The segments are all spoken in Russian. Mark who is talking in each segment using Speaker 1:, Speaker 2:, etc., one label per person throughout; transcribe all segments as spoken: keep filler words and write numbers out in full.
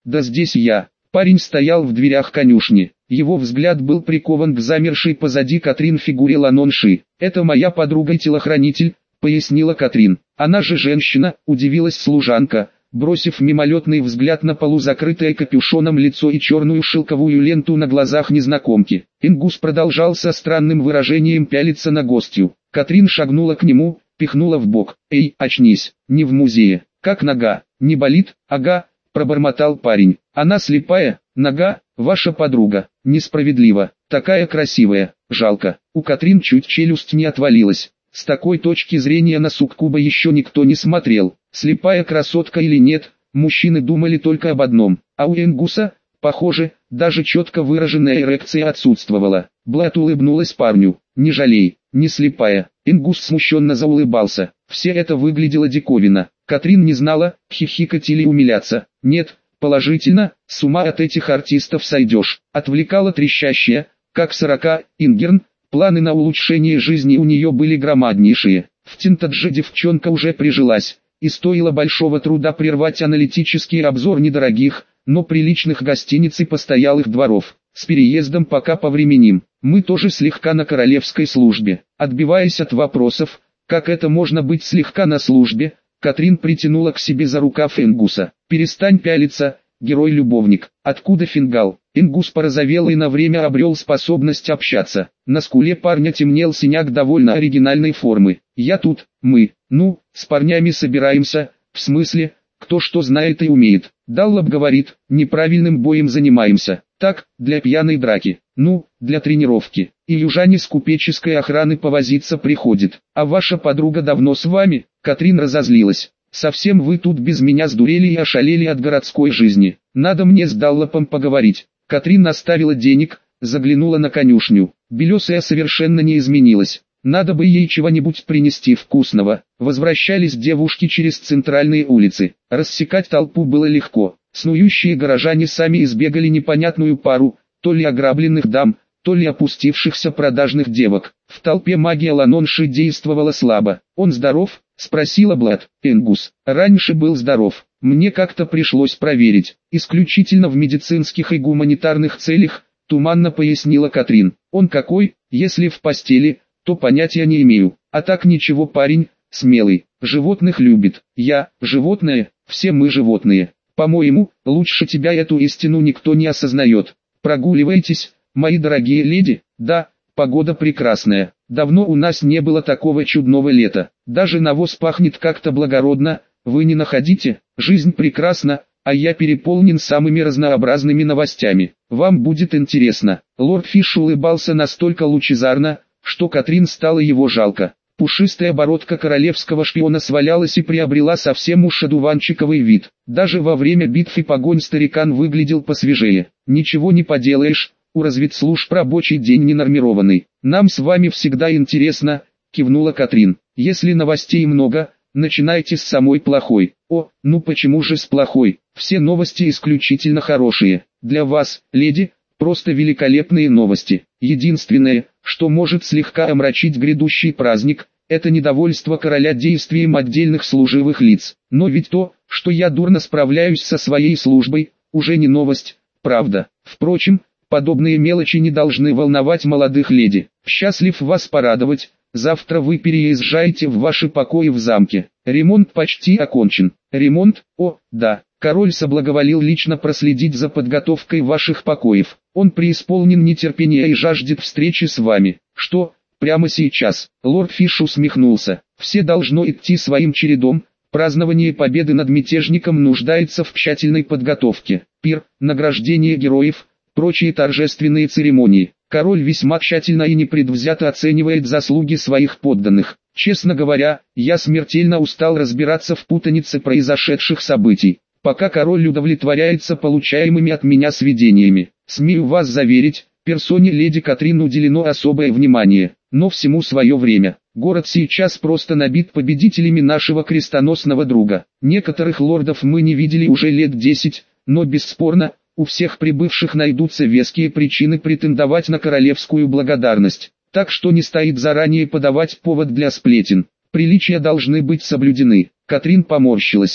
Speaker 1: Да здесь я. Парень стоял в дверях конюшни. Его взгляд был прикован к замершей позади Катрин фигуре Ланонши. «Это моя подруга и телохранитель», — пояснила Катрин. «Она же женщина», — удивилась служанка, бросив мимолетный взгляд на полузакрытое капюшоном лицо и черную шелковую ленту на глазах незнакомки. Ингус продолжал со странным выражением пялиться на гостью. Катрин шагнула к нему, пихнула в бок. «Эй, очнись, не в музее. Как нога? Не болит?» «Ага», — пробормотал парень. «Она слепая, нога, ваша подруга. Несправедливо. Такая красивая, жалко». У Катрин чуть челюсть не отвалилась. С такой точки зрения на суккуба еще никто не смотрел. Слепая красотка или нет, мужчины думали только об одном. А у Ингуса, похоже, даже четко выраженная эрекция отсутствовала. Блэд улыбнулась парню. «Не жалей, не слепая». Ингус смущенно заулыбался. Все это выглядело диковинно. Катрин не знала, хихикать или умиляться. «Нет, положительно, с ума от этих артистов сойдешь». Отвлекала трещащая, как сорока, Ингерн. Планы на улучшение жизни у нее были громаднейшие. В Тинтадже девчонка уже прижилась, и стоило большого труда прервать аналитический обзор недорогих, но приличных гостиниц и постоялых дворов. С переездом пока повременим. Мы тоже слегка на королевской службе. Отбиваясь от вопросов, как это можно быть слегка на службе, Катрин притянула к себе за рукав Ингуса. «Перестань пялиться, герой-любовник. Откуда фингал?» Ингус порозовел и на время обрел способность общаться. На скуле парня темнел синяк довольно оригинальной формы. «Я тут, мы, ну, с парнями собираемся, в смысле, кто что знает и умеет». Даллаб говорит, неправильным боем занимаемся. Так, для пьяной драки, ну, для тренировки. И южане с купеческой охраны повозиться приходит. А ваша подруга давно с вами? Катрин разозлилась. Совсем вы тут без меня сдурели и ошалели от городской жизни. Надо мне с Даллапом поговорить. Катрин оставила денег, заглянула на конюшню. Белесая совершенно не изменилась. Надо бы ей чего-нибудь принести вкусного. Возвращались девушки через центральные улицы. Рассекать толпу было легко. Снующие горожане сами избегали непонятную пару, то ли ограбленных дам, то ли опустившихся продажных девок. В толпе магия Ланонши действовала слабо. «Он здоров?» — спросила Блэд. «Ингус, раньше был здоров. Мне как-то пришлось проверить. Исключительно в медицинских и гуманитарных целях», — туманно пояснила Катрин. «Он какой, если в постели, то понятия не имею. А так ничего, парень, смелый, животных любит. Я, животное, все мы животные. По-моему, лучше тебя эту истину никто не осознает. Прогуливаетесь, мои дорогие леди?» «Да, погода прекрасная. Давно у нас не было такого чудного лета. Даже навоз пахнет как-то благородно, вы не находите? Жизнь прекрасна, а я переполнен самыми разнообразными новостями. Вам будет интересно». Лорд Фиш улыбался настолько лучезарно, что Катрин стало его жалко. Пушистая бородка королевского шпиона свалялась и приобрела совсем уж одуванчиковый вид. Даже во время битв и погонь старикан выглядел посвежее. «Ничего не поделаешь, у разведслужб рабочий день ненормированный. Нам с вами всегда интересно», — кивнула Катрин. «Если новостей много, начинайте с самой плохой». «О, ну почему же с плохой? Все новости исключительно хорошие. Для вас, леди, просто великолепные новости. Единственное, что может слегка омрачить грядущий праздник, это недовольство короля действием отдельных служивых лиц. Но ведь то, что я дурно справляюсь со своей службой, уже не новость, правда. Впрочем, подобные мелочи не должны волновать молодых леди. Счастлив вас порадовать, завтра вы переезжаете в ваши покои в замке. Ремонт почти окончен». «Ремонт? О, да. Король соблаговолил лично проследить за подготовкой ваших покоев. Он преисполнен нетерпения и жаждет встречи с вами». «Что, прямо сейчас?» Лорд Фиш усмехнулся. «Все должно идти своим чередом. Празднование победы над мятежником нуждается в тщательной подготовке. Пир, награждение героев, прочие торжественные церемонии. Король весьма тщательно и непредвзято оценивает заслуги своих подданных. Честно говоря, я смертельно устал разбираться в путанице произошедших событий. Пока король удовлетворяется получаемыми от меня сведениями. Смею вас заверить, персоне леди Катрин уделено особое внимание, но всему свое время. Город сейчас просто набит победителями нашего крестоносного друга. Некоторых лордов мы не видели уже лет десять, но бесспорно, у всех прибывших найдутся веские причины претендовать на королевскую благодарность. Так что не стоит заранее подавать повод для сплетен. Приличия должны быть соблюдены». Катрин поморщилась.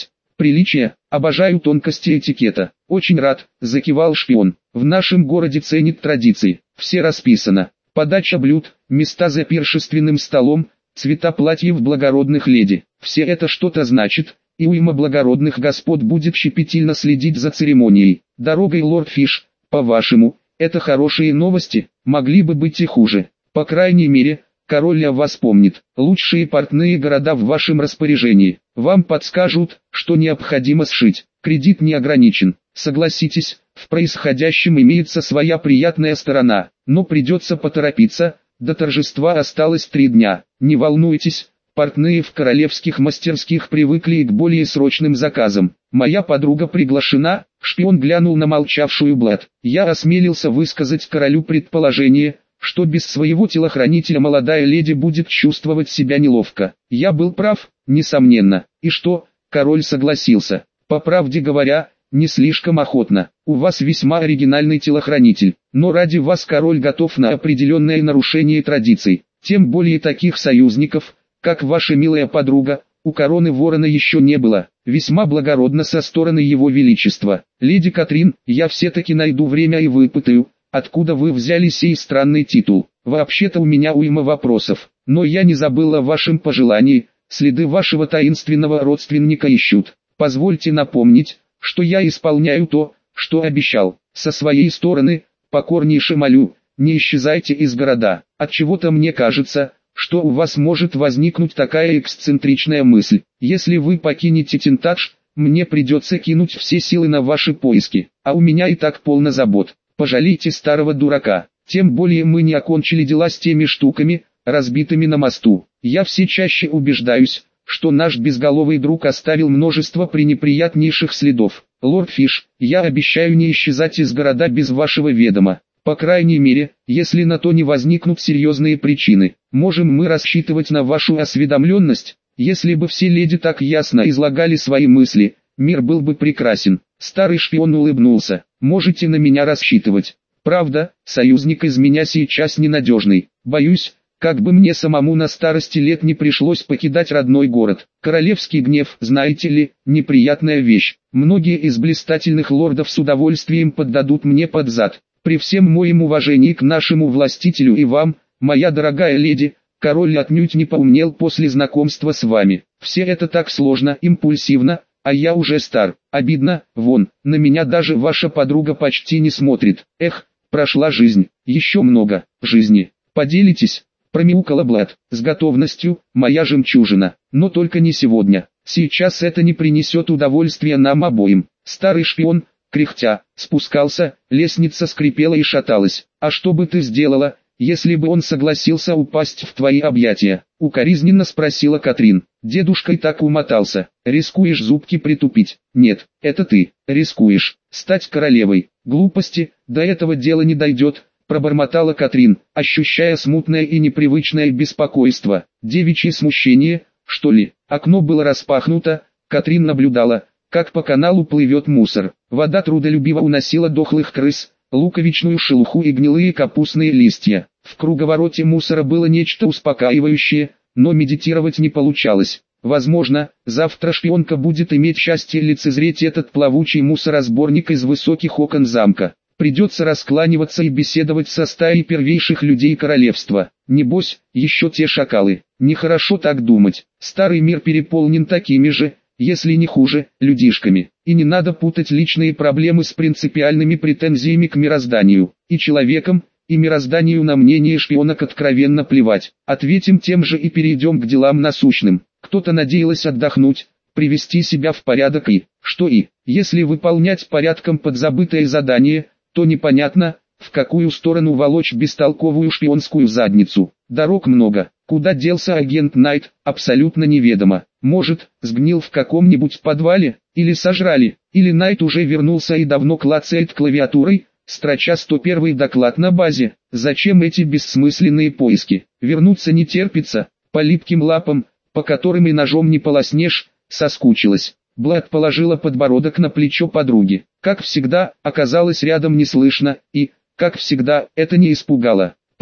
Speaker 1: приличия, обожаю тонкости этикета. Очень рад, закивал шпион. В нашем городе ценят традиции, все расписано. Подача блюд, места за пиршественным столом, цвета платьев благородных леди. Все это что-то значит, и уйма благородных господ будет щепетильно следить за церемонией. Дорогой, лорд Фиш, по-вашему, это хорошие новости, могли бы быть и хуже. По крайней мере, король о вас помнит. Лучшие портные города в вашем распоряжении. Вам подскажут, что необходимо сшить. Кредит не ограничен. Согласитесь, в происходящем имеется своя приятная сторона, но придется поторопиться, до торжества осталось три дня. Не волнуйтесь, портные в королевских мастерских привыкли и к более срочным заказам. Моя подруга приглашена, шпион глянул на молчавшую Блэд. Я осмелился высказать королю предположение, что без своего телохранителя молодая леди будет чувствовать себя неловко. Я был прав, несомненно. И что, король согласился. По правде говоря, не слишком охотно. У вас весьма оригинальный телохранитель, но ради вас король готов на определенное нарушение традиций. Тем более таких союзников, как ваша милая подруга, у короны ворона еще не было. Весьма благородно со стороны его величества. Леди Катрин, я все-таки найду время и выпытаю, откуда вы взяли сей странный титул. Вообще-то у меня уйма вопросов, но я не забыл о вашем пожелании, следы вашего таинственного родственника ищут. Позвольте напомнить, что я исполняю то, что обещал. Со своей стороны, покорнейше молю, не исчезайте из города. Отчего-то мне кажется, что у вас может возникнуть такая эксцентричная мысль. Если вы покинете Тинтадж, мне придется кинуть все силы на ваши поиски, а у меня и так полно забот. Пожалейте старого дурака. Тем более мы не окончили дела с теми штуками, разбитыми на мосту. Я все чаще убеждаюсь, что наш безголовый друг оставил множество пренеприятнейших следов. Лорд Фиш, я обещаю не исчезать из города без вашего ведома. По крайней мере, если на то не возникнут серьезные причины. Можем мы рассчитывать на вашу осведомленность? Если бы все леди так ясно излагали свои мысли, мир был бы прекрасен. Старый шпион улыбнулся. Можете на меня рассчитывать. Правда, союзник из меня сейчас ненадежный. Боюсь, как бы мне самому на старости лет не пришлось покидать родной город. Королевский гнев, знаете ли, неприятная вещь. Многие из блистательных лордов с удовольствием поддадут мне под зад. При всем моем уважении к нашему властителю и вам, моя дорогая леди, король отнюдь не поумнел после знакомства с вами. Все это так сложно, импульсивно, а я уже стар. Обидно, вон, на меня даже ваша подруга почти не смотрит. Эх, прошла жизнь, еще много жизни. Поделитесь? Промяукала Блэд. С готовностью, моя жемчужина. Но только не сегодня. Сейчас это не принесет удовольствия нам обоим. Старый шпион, кряхтя, спускался, лестница скрипела и шаталась. А что бы ты сделала, если бы он согласился упасть в твои объятия? Укоризненно спросила Катрин. Дедушка и так умотался. Рискуешь зубки притупить? Нет, это ты. Рискуешь стать королевой. Глупости, до этого дела не дойдет. Пробормотала Катрин, ощущая смутное и непривычное беспокойство. Девичье смущение, что ли? Окно было распахнуто, Катрин наблюдала, как по каналу плывет мусор. Вода трудолюбиво уносила дохлых крыс, луковичную шелуху и гнилые капустные листья. В круговороте мусора было нечто успокаивающее, но медитировать не получалось. Возможно, завтра шпионка будет иметь счастье лицезреть этот плавучий мусоросборник из высоких окон замка. Придется раскланиваться и беседовать со стаей первейших людей королевства. Небось, еще те шакалы. Нехорошо так думать. Старый мир переполнен такими же, если не хуже, людишками. И не надо путать личные проблемы с принципиальными претензиями к мирозданию. И человеком, и мирозданию на мнение шпионок откровенно плевать. Ответим тем же и перейдем к делам насущным. Кто-то надеялась отдохнуть, привести себя в порядок и, что и, если выполнять порядком подзабытое задание, то непонятно, в какую сторону волочь бестолковую шпионскую задницу. Дорог много. Куда делся агент Найт, абсолютно неведомо. Может, сгнил в каком-нибудь подвале, или сожрали, или Найт уже вернулся и давно клацает клавиатурой, строча сто первый доклад на базе. Зачем эти бессмысленные поиски? Вернуться не терпится, по липким лапам, по которым и ножом не полоснешь, соскучилась. Блэд положила подбородок на плечо подруги. Как всегда, оказалось рядом не слышно, и, как всегда, это не испугало.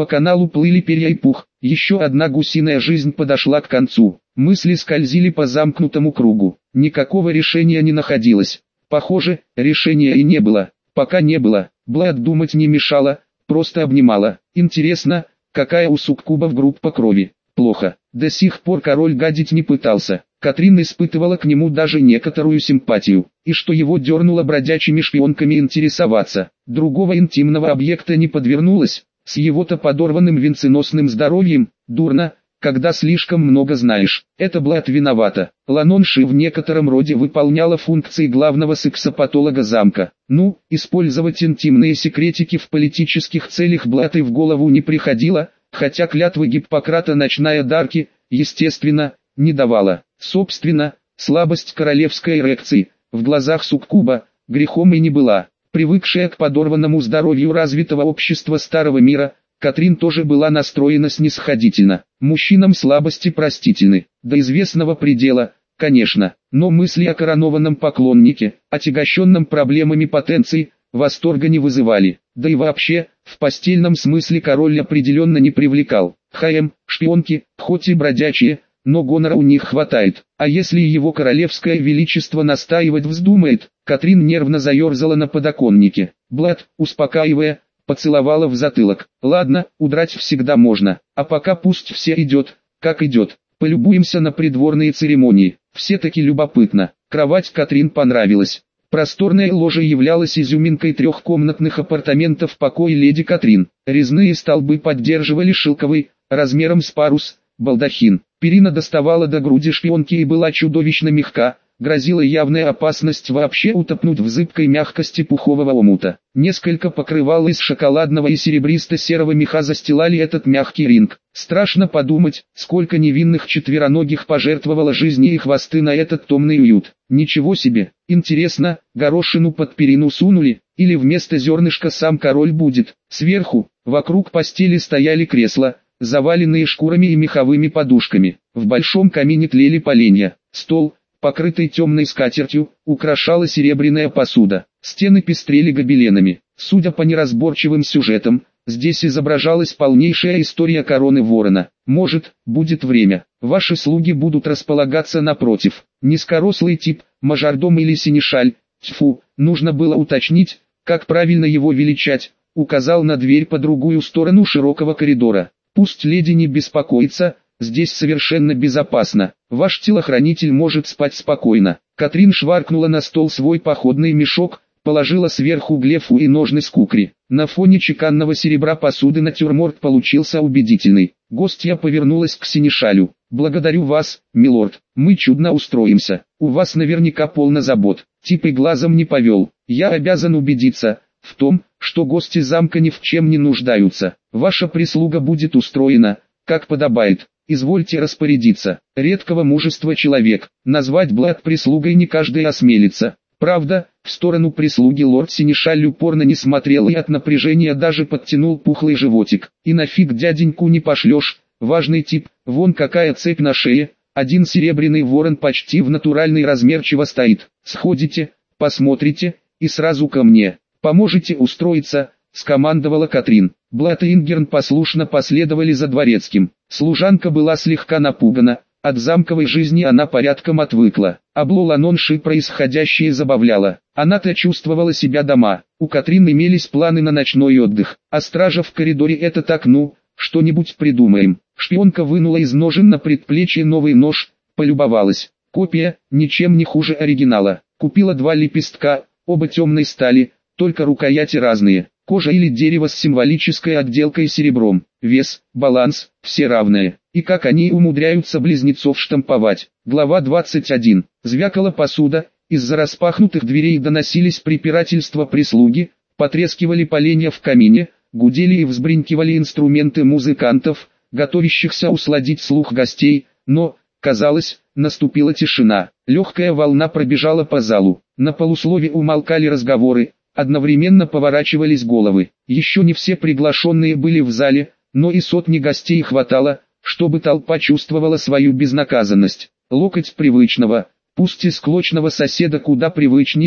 Speaker 1: По каналу плыли перья и пух, еще одна гусиная жизнь подошла к концу. Мысли скользили по замкнутому кругу, никакого решения не находилось. Похоже, решения и не было, пока не было. Блад думать не мешала, просто обнимала. Интересно, какая у суккубов группа крови? Плохо. До сих пор король гадить не пытался. Катрин испытывала к нему даже некоторую симпатию, и что его дернуло бродячими шпионками интересоваться. Другого интимного объекта не подвернулось, с его-то подорванным венценосным здоровьем, дурно, когда слишком много знаешь. Это Блад виновата. Ланонши в некотором роде выполняла функции главного сексопатолога замка. Ну, использовать интимные секретики в политических целях Блад и в голову не приходило, хотя клятвы Гиппократа ночная Дарки, естественно, не давала. Собственно, слабость королевской эрекции, в глазах суккуба, грехом и не была. Привыкшая к подорванному здоровью развитого общества Старого Мира, Катрин тоже была настроена снисходительно. Мужчинам слабости простительны, до известного предела, конечно, но мысли о коронованном поклоннике, отягощенном проблемами потенции, восторга не вызывали. Да и вообще, в постельном смысле король определенно не привлекал. ХМ, шпионки, хоть и бродячие, но гонора у них хватает. А если его королевское величество настаивать вздумает? Катрин нервно заерзала на подоконнике. Блад, успокаивая, поцеловала в затылок. Ладно, удрать всегда можно, а пока пусть все идет, как идет. Полюбуемся на придворные церемонии. Все-таки любопытно. Кровать Катрин понравилась. Просторная ложа являлась изюминкой трехкомнатных апартаментов покоя леди Катрин. Резные столбы поддерживали шелковый, размером с парус, балдахин. Перина доставала до груди шпионки и была чудовищно мягка, грозила явная опасность вообще утопнуть в зыбкой мягкости пухового омута. Несколько покрывал из шоколадного и серебристо-серого меха застилали этот мягкий ринг. Страшно подумать, сколько невинных четвероногих пожертвовало жизни и хвосты на этот томный уют. Ничего себе, интересно, горошину под перину сунули, или вместо зернышка сам король будет. Сверху, вокруг постели стояли кресла, заваленные шкурами и меховыми подушками. В большом камине тлели поленья. Стол, покрытый темной скатертью, украшала серебряная посуда. Стены пестрели гобеленами. Судя по неразборчивым сюжетам, здесь изображалась полнейшая история короны ворона. Может, будет время, ваши слуги будут располагаться напротив. Низкорослый тип, мажордом или синешаль, тьфу, нужно было уточнить, как правильно его величать, указал на дверь по другую сторону широкого коридора. Пусть леди не беспокоится, здесь совершенно безопасно. Ваш телохранитель может спать спокойно. Катрин шваркнула на стол свой походный мешок, положила сверху глефу и ножны с кукри. На фоне чеканного серебра посуды натюрморт получился убедительный. Гостья повернулась к синешалю. «Благодарю вас, милорд, мы чудно устроимся. У вас наверняка полно забот». Тип и глазом не повел. «Я обязан убедиться в том, что гости замка ни в чем не нуждаются. Ваша прислуга будет устроена, как подобает. Извольте распорядиться». Редкого мужества человек. Назвать Блад прислугой не каждый осмелится. Правда, в сторону прислуги лорд Синешаль упорно не смотрел и от напряжения даже подтянул пухлый животик. И нафиг дяденьку не пошлешь, важный тип, вон какая цепь на шее, один серебряный ворон почти в натуральный размер чего стоит. Сходите, посмотрите, и сразу ко мне. Поможете устроиться, скомандовала Катрин. Блад и Ингерн послушно последовали за дворецким. Служанка была слегка напугана. От замковой жизни она порядком отвыкла. Обло Ланонши происходящее забавляло. Она-то чувствовала себя дома. У Катрин имелись планы на ночной отдых. А стража в коридоре — это так, ну, что-нибудь придумаем. Шпионка вынула из ножен на предплечье новый нож, полюбовалась. Копия, ничем не хуже оригинала. Купила два лепестка, оба темной стали, только рукояти разные. Кожа или дерево с символической отделкой серебром. Вес, баланс, все равные. И как они умудряются близнецов штамповать. Глава двадцать один. Звякала посуда, из-за распахнутых дверей доносились препирательства прислуги, потрескивали поленья в камине, гудели и взбринкивали инструменты музыкантов, готовящихся усладить слух гостей, но, казалось, наступила тишина. Легкая волна пробежала по залу. На полуслове умолкали разговоры, одновременно поворачивались головы. Еще не все приглашенные были в зале, но и сотни гостей хватало, чтобы толпа чувствовала свою безнаказанность. Локоть привычного, пусть и склочного соседа куда привычнее,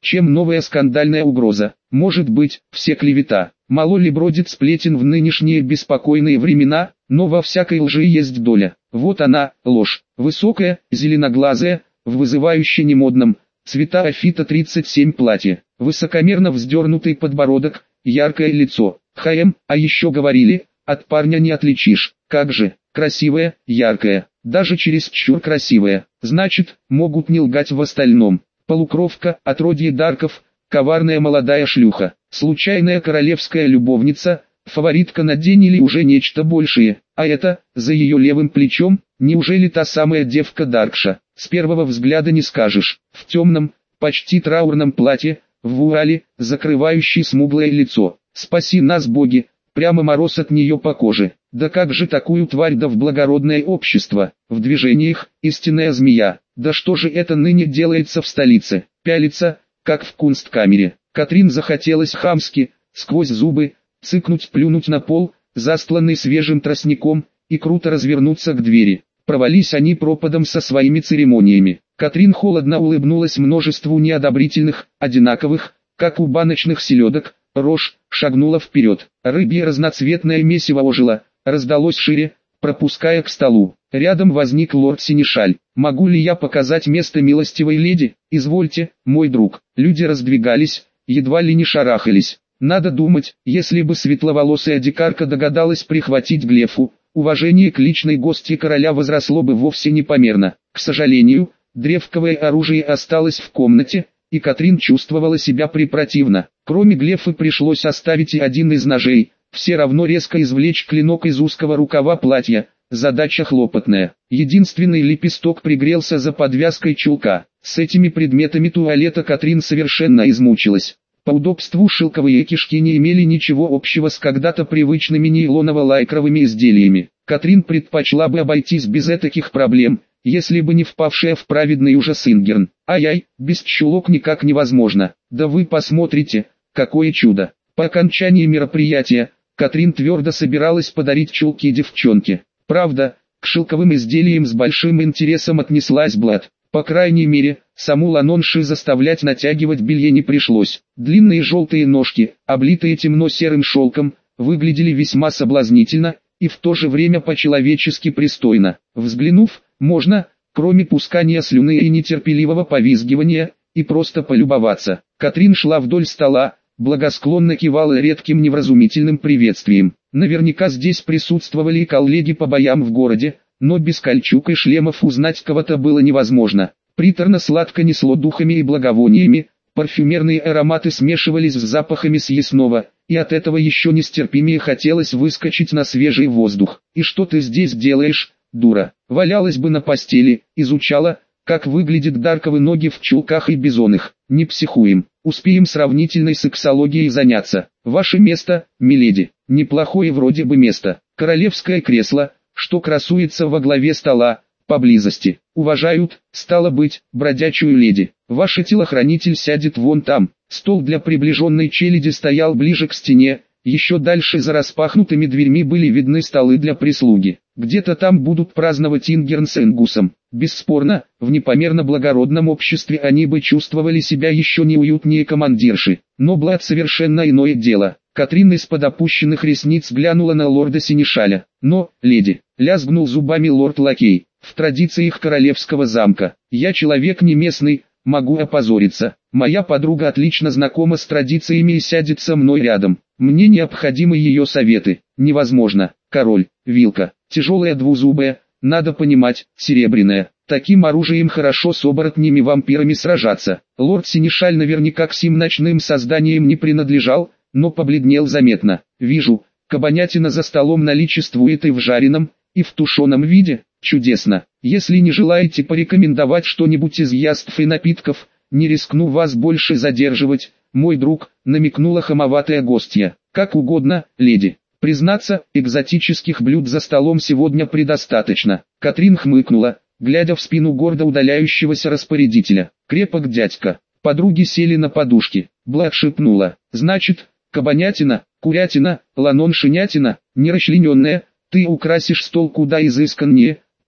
Speaker 1: чем новая скандальная угроза. Может быть, все клевета. Мало ли бродит сплетен в нынешние беспокойные времена, но во всякой лжи есть доля. Вот она, ложь. Высокая, зеленоглазая, в вызывающе немодном, цвета Афита тридцать семь платье. Высокомерно вздернутый подбородок, яркое лицо. ХМ, а еще говорили, от парня не отличишь. Как же, красивая, яркая, даже чересчур красивая. Значит, могут не лгать в остальном. Полукровка, отродье Дарков, коварная молодая шлюха, случайная королевская любовница, фаворитка на день или уже нечто большее. А это, за ее левым плечом, неужели та самая девка Даркша? С первого взгляда не скажешь. В темном, почти траурном платье, в вуале, закрывающей смуглое лицо. Спаси нас, боги, прямо мороз от нее по коже. Да как же такую тварь да в благородное общество? В движениях, истинная змея. Да что же это ныне делается в столице? Пялится, как в кунсткамере. Катрин захотелось хамски, сквозь зубы, цыкнуть, плюнуть на пол, застланный свежим тростником, и круто развернуться к двери. Провались они пропадом со своими церемониями. Катрин холодно улыбнулась множеству неодобрительных, одинаковых, как у баночных селедок, рож, шагнула вперед. Рыбье разноцветное месиво ожило, раздалось шире, пропуская к столу. Рядом возник лорд Синишаль. «Могу ли я показать место милостивой леди? Извольте, мой друг». Люди раздвигались, едва ли не шарахались. Надо думать, если бы светловолосая дикарка догадалась прихватить Глефу, уважение к личной гости короля возросло бы вовсе непомерно. К сожалению, древковое оружие осталось в комнате, и Катрин чувствовала себя препротивно. Кроме Глефы пришлось оставить и один из ножей, все равно резко извлечь клинок из узкого рукава платья. Задача хлопотная. Единственный лепесток пригрелся за подвязкой чулка. С этими предметами туалета Катрин совершенно измучилась. По удобству шелковые кишки не имели ничего общего с когда-то привычными нейлоново-лайкровыми изделиями. Катрин предпочла бы обойтись без этих проблем, если бы не впавшая в праведный ужас Ингерн. Ай-ай, без чулок никак невозможно. Да вы посмотрите, какое чудо. По окончании мероприятия, Катрин твердо собиралась подарить чулки девчонке. Правда, к шелковым изделиям с большим интересом отнеслась Блад. По крайней мере, саму Ланонши заставлять натягивать белье не пришлось. Длинные желтые ножки, облитые темно-серым шелком, выглядели весьма соблазнительно, и в то же время по-человечески пристойно. Взглянув, можно, кроме пускания слюны и нетерпеливого повизгивания, и просто полюбоваться. Катрин шла вдоль стола, благосклонно кивала редким невразумительным приветствием. Наверняка здесь присутствовали и коллеги по боям в городе, но без кольчуг и шлемов узнать кого-то было невозможно. Приторно-сладко несло духами и благовониями, парфюмерные ароматы смешивались с запахами съестного, и от этого еще нестерпимее хотелось выскочить на свежий воздух. «И что ты здесь делаешь, дура?» Валялась бы на постели, изучала, как выглядят дарковы ноги в чулках и бизонах. Не психуем, успеем сравнительной сексологией заняться. Ваше место, миледи, неплохое вроде бы место. Королевское кресло, что красуется во главе стола, поблизости. Уважают, стало быть, бродячую леди. Ваш телохранитель сядет вон там. Стол для приближенной челяди стоял ближе к стене. Еще дальше за распахнутыми дверьми были видны столы для прислуги. Где-то там будут праздновать Ингерн с Энгусом. Бесспорно, в непомерно благородном обществе они бы чувствовали себя еще неуютнее командирши. Но Блад совершенно иное дело. Катрин из-под опущенных ресниц глянула на лорда Синишаля. «Но, леди», — лязгнул зубами лорд-лакей, — «в традициях королевского замка. Я человек не местный, могу опозориться. Моя подруга отлично знакома с традициями и сядет со мной рядом. Мне необходимы ее советы». «Невозможно, король, вилка, тяжелая двузубая, надо понимать, серебряная. Таким оружием хорошо с оборотнями-вампирами сражаться». Лорд Синишаль наверняка к сим ночным созданиям не принадлежал, но побледнел заметно. «Вижу, кабанятина за столом наличествует и в жареном, и в тушеном виде. Чудесно. Если не желаете порекомендовать что-нибудь из яств и напитков, не рискну вас больше задерживать, мой друг», — намекнула хамоватая гостья. «Как угодно, леди. Признаться, экзотических блюд за столом сегодня предостаточно». Катрин хмыкнула, глядя в спину гордо удаляющегося распорядителя. «Крепок дядька». Подруги сели на подушки. Блад шепнула: «Значит, кабанятина, курятина, ланон-шинятина, нерасчлененная, ты украсишь стол куда изысканнее,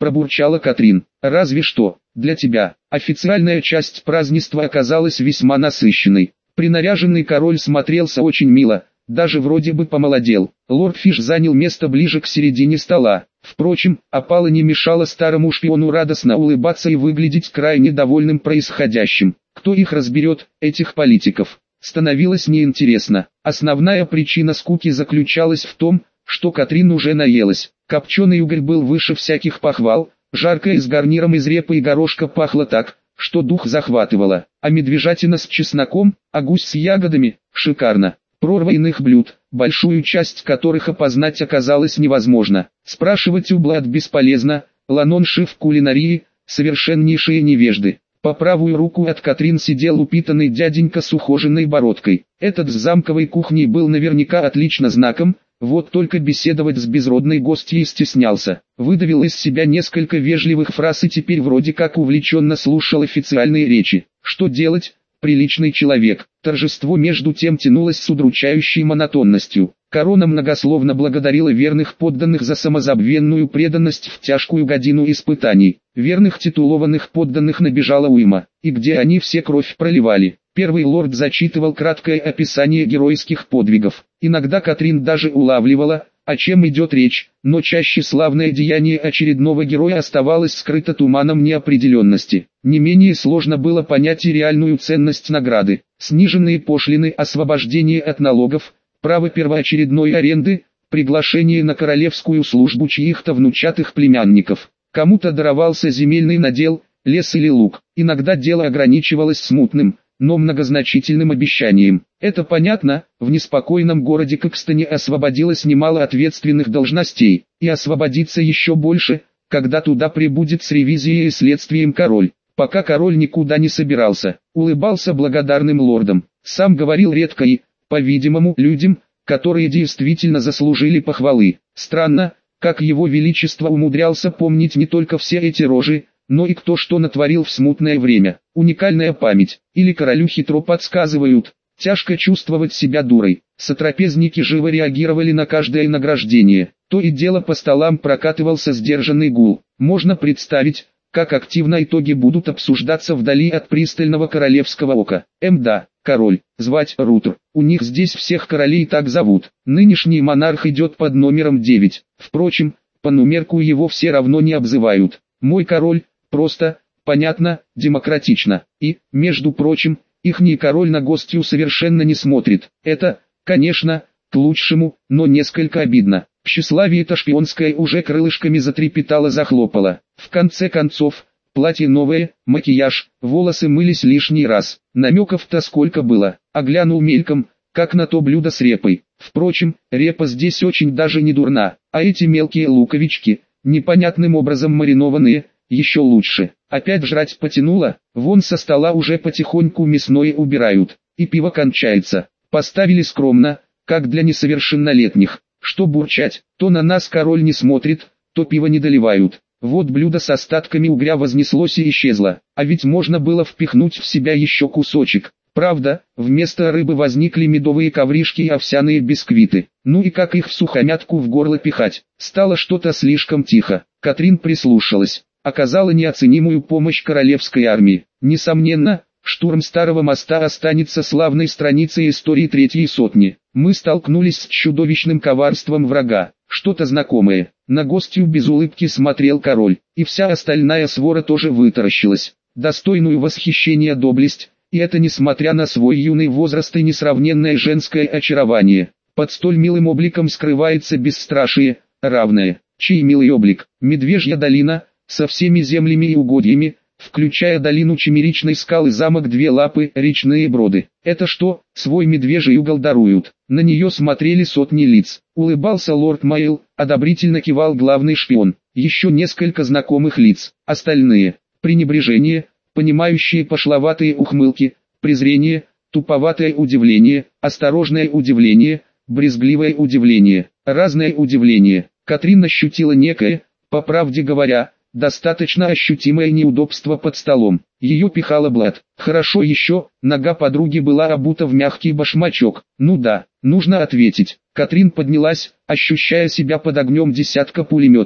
Speaker 1: пробурчала Катрин. Разве что, для тебя. Официальная часть празднества оказалась весьма насыщенной. Принаряженный король смотрелся очень мило, даже вроде бы помолодел. Лорд Фиш занял место ближе к середине стола. Впрочем, опала не мешала старому шпиону радостно улыбаться и выглядеть крайне довольным происходящим. Кто их разберет, этих политиков? Становилось неинтересно. Основная причина скуки заключалась в том, что Катрин уже наелась. Копченый уголь был выше всяких похвал, жаркое с гарниром из репы и горошка пахло так, что дух захватывало, а медвежатина с чесноком, а гусь с ягодами – шикарно. Прорва иных блюд, большую часть которых опознать оказалось невозможно. Спрашивать у Блад бесполезно, Ланонши в кулинарии – совершеннейшие невежды. По правую руку от Катрин сидел упитанный дяденька с ухоженной бородкой. Этот с замковой кухней был наверняка отлично знаком, вот только беседовать с безродной гостьей стеснялся. Выдавил из себя несколько вежливых фраз и теперь вроде как увлеченно слушал официальные речи. Что делать? Приличный человек. Торжество между тем тянулось с удручающей монотонностью. Корона многословно благодарила верных подданных за самозабвенную преданность в тяжкую годину испытаний. Верных титулованных подданных набежала уйма, и где они все кровь проливали. Первый лорд зачитывал краткое описание геройских подвигов. Иногда Катрин даже улавливала, о чем идет речь, но чаще славное деяние очередного героя оставалось скрыто туманом неопределенности. Не менее сложно было понять и реальную ценность награды. Сниженные пошлины, освобождение от налогов, право первоочередной аренды, приглашение на королевскую службу чьих-то внучатых племянников. Кому-то даровался земельный надел, лес или луг. Иногда дело ограничивалось смутным, но многозначительным обещанием. Это понятно, в неспокойном городе Кокстоне освободилось немало ответственных должностей, и освободится еще больше, когда туда прибудет с ревизией и следствием король. Пока король никуда не собирался, улыбался благодарным лордам, сам говорил редко и, по-видимому, людям, которые действительно заслужили похвалы. Странно, как его величество умудрялся помнить не только все эти рожи, но и кто что натворил в смутное время. Уникальная память, или королю хитро подсказывают. Тяжко чувствовать себя дурой. Сотрапезники живо реагировали на каждое награждение. То и дело по столам прокатывался сдержанный гул. Можно представить, как активно итоги будут обсуждаться вдали от пристального королевского ока. Мда, король, звать Рутр. У них здесь всех королей так зовут. Нынешний монарх идет под номером девять. Впрочем, по нумерку его все равно не обзывают. Мой король, просто, понятно, демократично. И, между прочим, ихний король на гостью совершенно не смотрит. Это, конечно, к лучшему, но несколько обидно. Тщеславие-то шпионское уже крылышками затрепетало-захлопало. В конце концов, платье новое, макияж, волосы мылись лишний раз. Намеков-то сколько было. Оглянул мельком, как на то блюдо с репой. Впрочем, репа здесь очень даже не дурна, а эти мелкие луковички, непонятным образом маринованные, еще лучше. Опять жрать потянуло, вон со стола уже потихоньку мясное убирают, и пиво кончается. Поставили скромно, как для несовершеннолетних. Что бурчать, то на нас король не смотрит, то пиво не доливают. Вот блюдо с остатками угря вознеслось и исчезло, а ведь можно было впихнуть в себя еще кусочек. Правда, вместо рыбы возникли медовые ковришки и овсяные бисквиты. Ну и как их всухомятку в горло пихать? Стало что-то слишком тихо. Катрин прислушалась, оказала неоценимую помощь королевской армии. Несомненно, штурм Старого моста останется славной страницей истории Третьей сотни. Мы столкнулись с чудовищным коварством врага. Что-то знакомое. На гостью без улыбки смотрел король, и вся остальная свора тоже вытаращилась. Достойную восхищения доблесть, и это несмотря на свой юный возраст и несравненное женское очарование. Под столь милым обликом скрывается бесстрашие, равное. Чей милый облик? Медвежья долина, со всеми землями и угодьями, включая долину Чемеричной скалы, замок Две Лапы, речные броды. Это что, свой медвежий угол даруют? На нее смотрели сотни лиц. Улыбался лорд Майл, одобрительно кивал главный шпион. Еще несколько знакомых лиц. Остальные – пренебрежение, понимающие пошловатые ухмылки, презрение, туповатое удивление, осторожное удивление, брезгливое удивление, разное удивление. Катрин ощутила некое, по правде говоря, достаточно ощутимое неудобство под столом. Ее пихала Блад. Хорошо еще, нога подруги была обута в мягкий башмачок. Ну да, нужно ответить. Катрин поднялась, ощущая себя под огнем десятка пулеметов.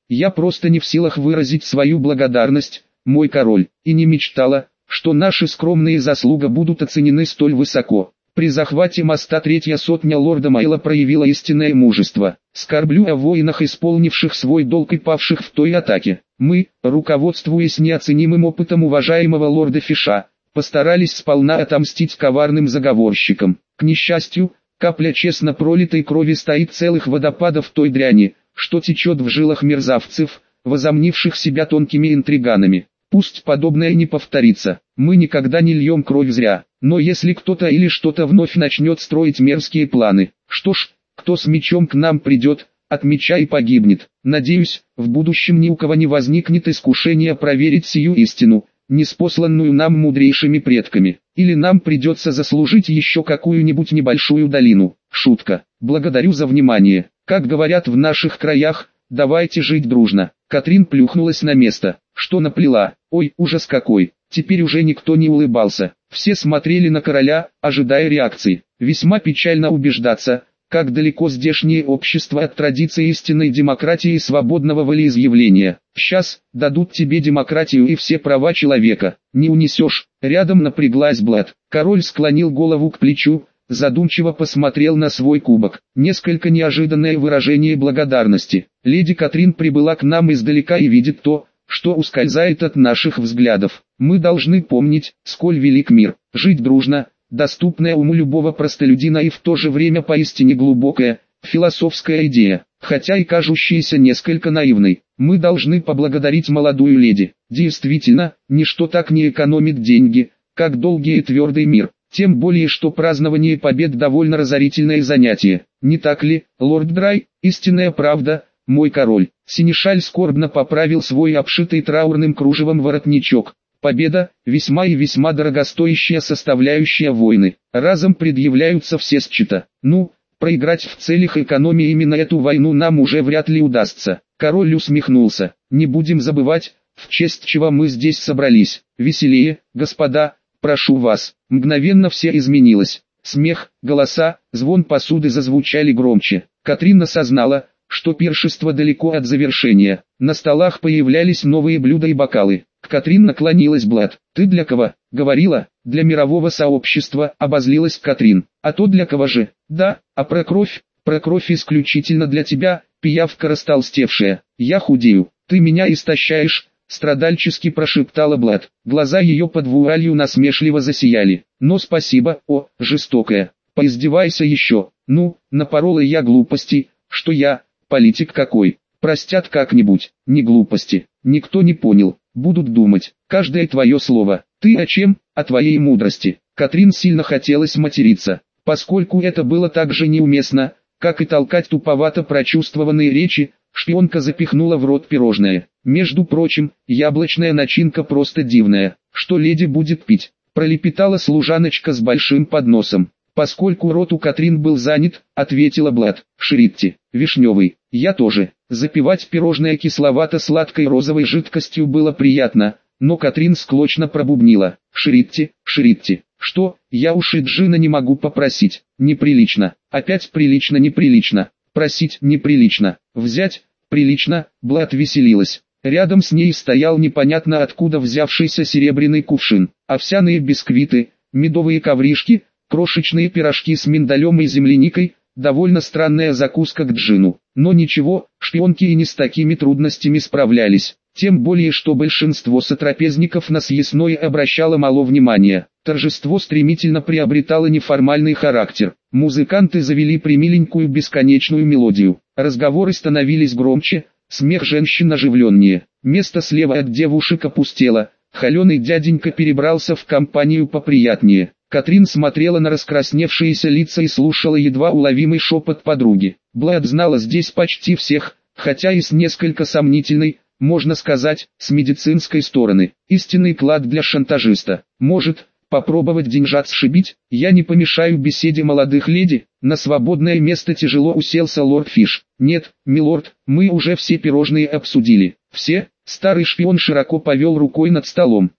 Speaker 1: Я просто не в силах выразить свою благодарность, мой король, и не мечтала, что наши скромные заслуги будут оценены столь высоко. При захвате моста третья сотня лорда Майла проявила истинное мужество. Скорблю о воинах, исполнивших свой долг и павших в той атаке. Мы, руководствуясь неоценимым опытом уважаемого лорда Фиша, постарались сполна отомстить коварным заговорщикам. К несчастью, капля честно пролитой крови стоит целых водопадов той дряни, что течет в жилах мерзавцев, возомнивших себя тонкими интриганами. Пусть подобное не повторится, мы никогда не льем кровь зря, но если кто-то или что-то вновь начнет строить мерзкие планы, что ж, кто с мечом к нам придет, от меча и погибнет. Надеюсь, в будущем ни у кого не возникнет искушения проверить сию истину, ниспосланную нам мудрейшими предками, или нам придется заслужить еще какую-нибудь небольшую долину. Шутка. Благодарю за внимание. Как говорят в наших краях, давайте жить дружно. Катрин плюхнулась на место. Что наплела? Ой, ужас какой. Теперь уже никто не улыбался. Все смотрели на короля, ожидая реакции. Весьма печально убеждаться, как далеко здешнее общество от традиции истинной демократии и свободного волеизъявления. Сейчас дадут тебе демократию и все права человека. Не унесешь. Рядом напряглась Блэд. Король склонил голову к плечу, задумчиво посмотрел на свой кубок. Несколько неожиданное выражение благодарности. Леди Катрин прибыла к нам издалека и видит то, что ускользает от наших взглядов. Мы должны помнить, сколь велик мир, жить дружно, доступная уму любого простолюдина и в то же время поистине глубокая, философская идея, хотя и кажущаяся несколько наивной. Мы должны поблагодарить молодую леди. Действительно, ничто так не экономит деньги, как долгий и твердый мир. Тем более, что празднование побед довольно разорительное занятие. Не так ли, лорд Драй? Истинная правда, мой король. Синишаль скорбно поправил свой обшитый траурным кружевом воротничок. Победа, весьма и весьма дорогостоящая составляющая войны. Разом предъявляются все счета. Ну, проиграть в целях экономии именно эту войну нам уже вряд ли удастся. Король усмехнулся. Не будем забывать, в честь чего мы здесь собрались. Веселее, господа, прошу вас. Мгновенно все изменилось. Смех, голоса, звон посуды зазвучали громче. Катрин осознала, что пиршество далеко от завершения. На столах появлялись новые блюда и бокалы. К Катрин наклонилась Блэд. «Ты для кого?» «Говорила, для мирового сообщества», — обозлилась Катрин. «А то для кого же?» «Да, а про кровь?» «Про кровь исключительно для тебя, пиявка растолстевшая. Я худею, ты меня истощаешь», — страдальчески прошептала Блэд. Глаза ее под вуалью насмешливо засияли. «Но спасибо, о, жестокая. Поиздевайся еще. Ну, напорола я глупостей, что я, политик какой. Простят как-нибудь, не глупости. Никто не понял, будут думать, каждое твое слово. Ты о чем? О твоей мудрости». Катрин сильно хотелось материться, поскольку это было так же неуместно, как и толкать туповато прочувствованные речи. Шпионка запихнула в рот пирожное. «Между прочим, яблочная начинка просто дивная. Что леди будет пить?» Пролепетала служаночка с большим подносом. «Поскольку рот у Катрин был занят», — ответила Блэд. «Шритти, вишневый, я тоже». Запивать пирожное кисловато-сладкой розовой жидкостью было приятно, но Катрин склочно пробубнила. «Шритти, Шритти, что, я уж и джина не могу попросить, неприлично, опять прилично неприлично, просить неприлично, взять, прилично». Блэд веселилась. Рядом с ней стоял непонятно откуда взявшийся серебряный кувшин, овсяные бисквиты, медовые ковришки, крошечные пирожки с миндалем и земляникой, довольно странная закуска к джину. Но ничего, шпионки и не с такими трудностями справлялись, тем более что большинство сотрапезников на съестное обращало мало внимания. Торжество стремительно приобретало неформальный характер. Музыканты завели примиленькую бесконечную мелодию. Разговоры становились громче, смех женщин оживленнее. Место слева от девушек опустело. Холеный дяденька перебрался в компанию поприятнее. Катрин смотрела на раскрасневшиеся лица и слушала едва уловимый шепот подруги. Блэд знала здесь почти всех, хотя и с несколько сомнительной, можно сказать, с медицинской стороны. Истинный клад для шантажиста. Может, попробовать деньжат сшибить? Я не помешаю беседе молодых леди. На свободное место тяжело уселся лорд Фиш. Нет, милорд, мы уже все пирожные обсудили. Все? Старый шпион широко повел рукой над столом.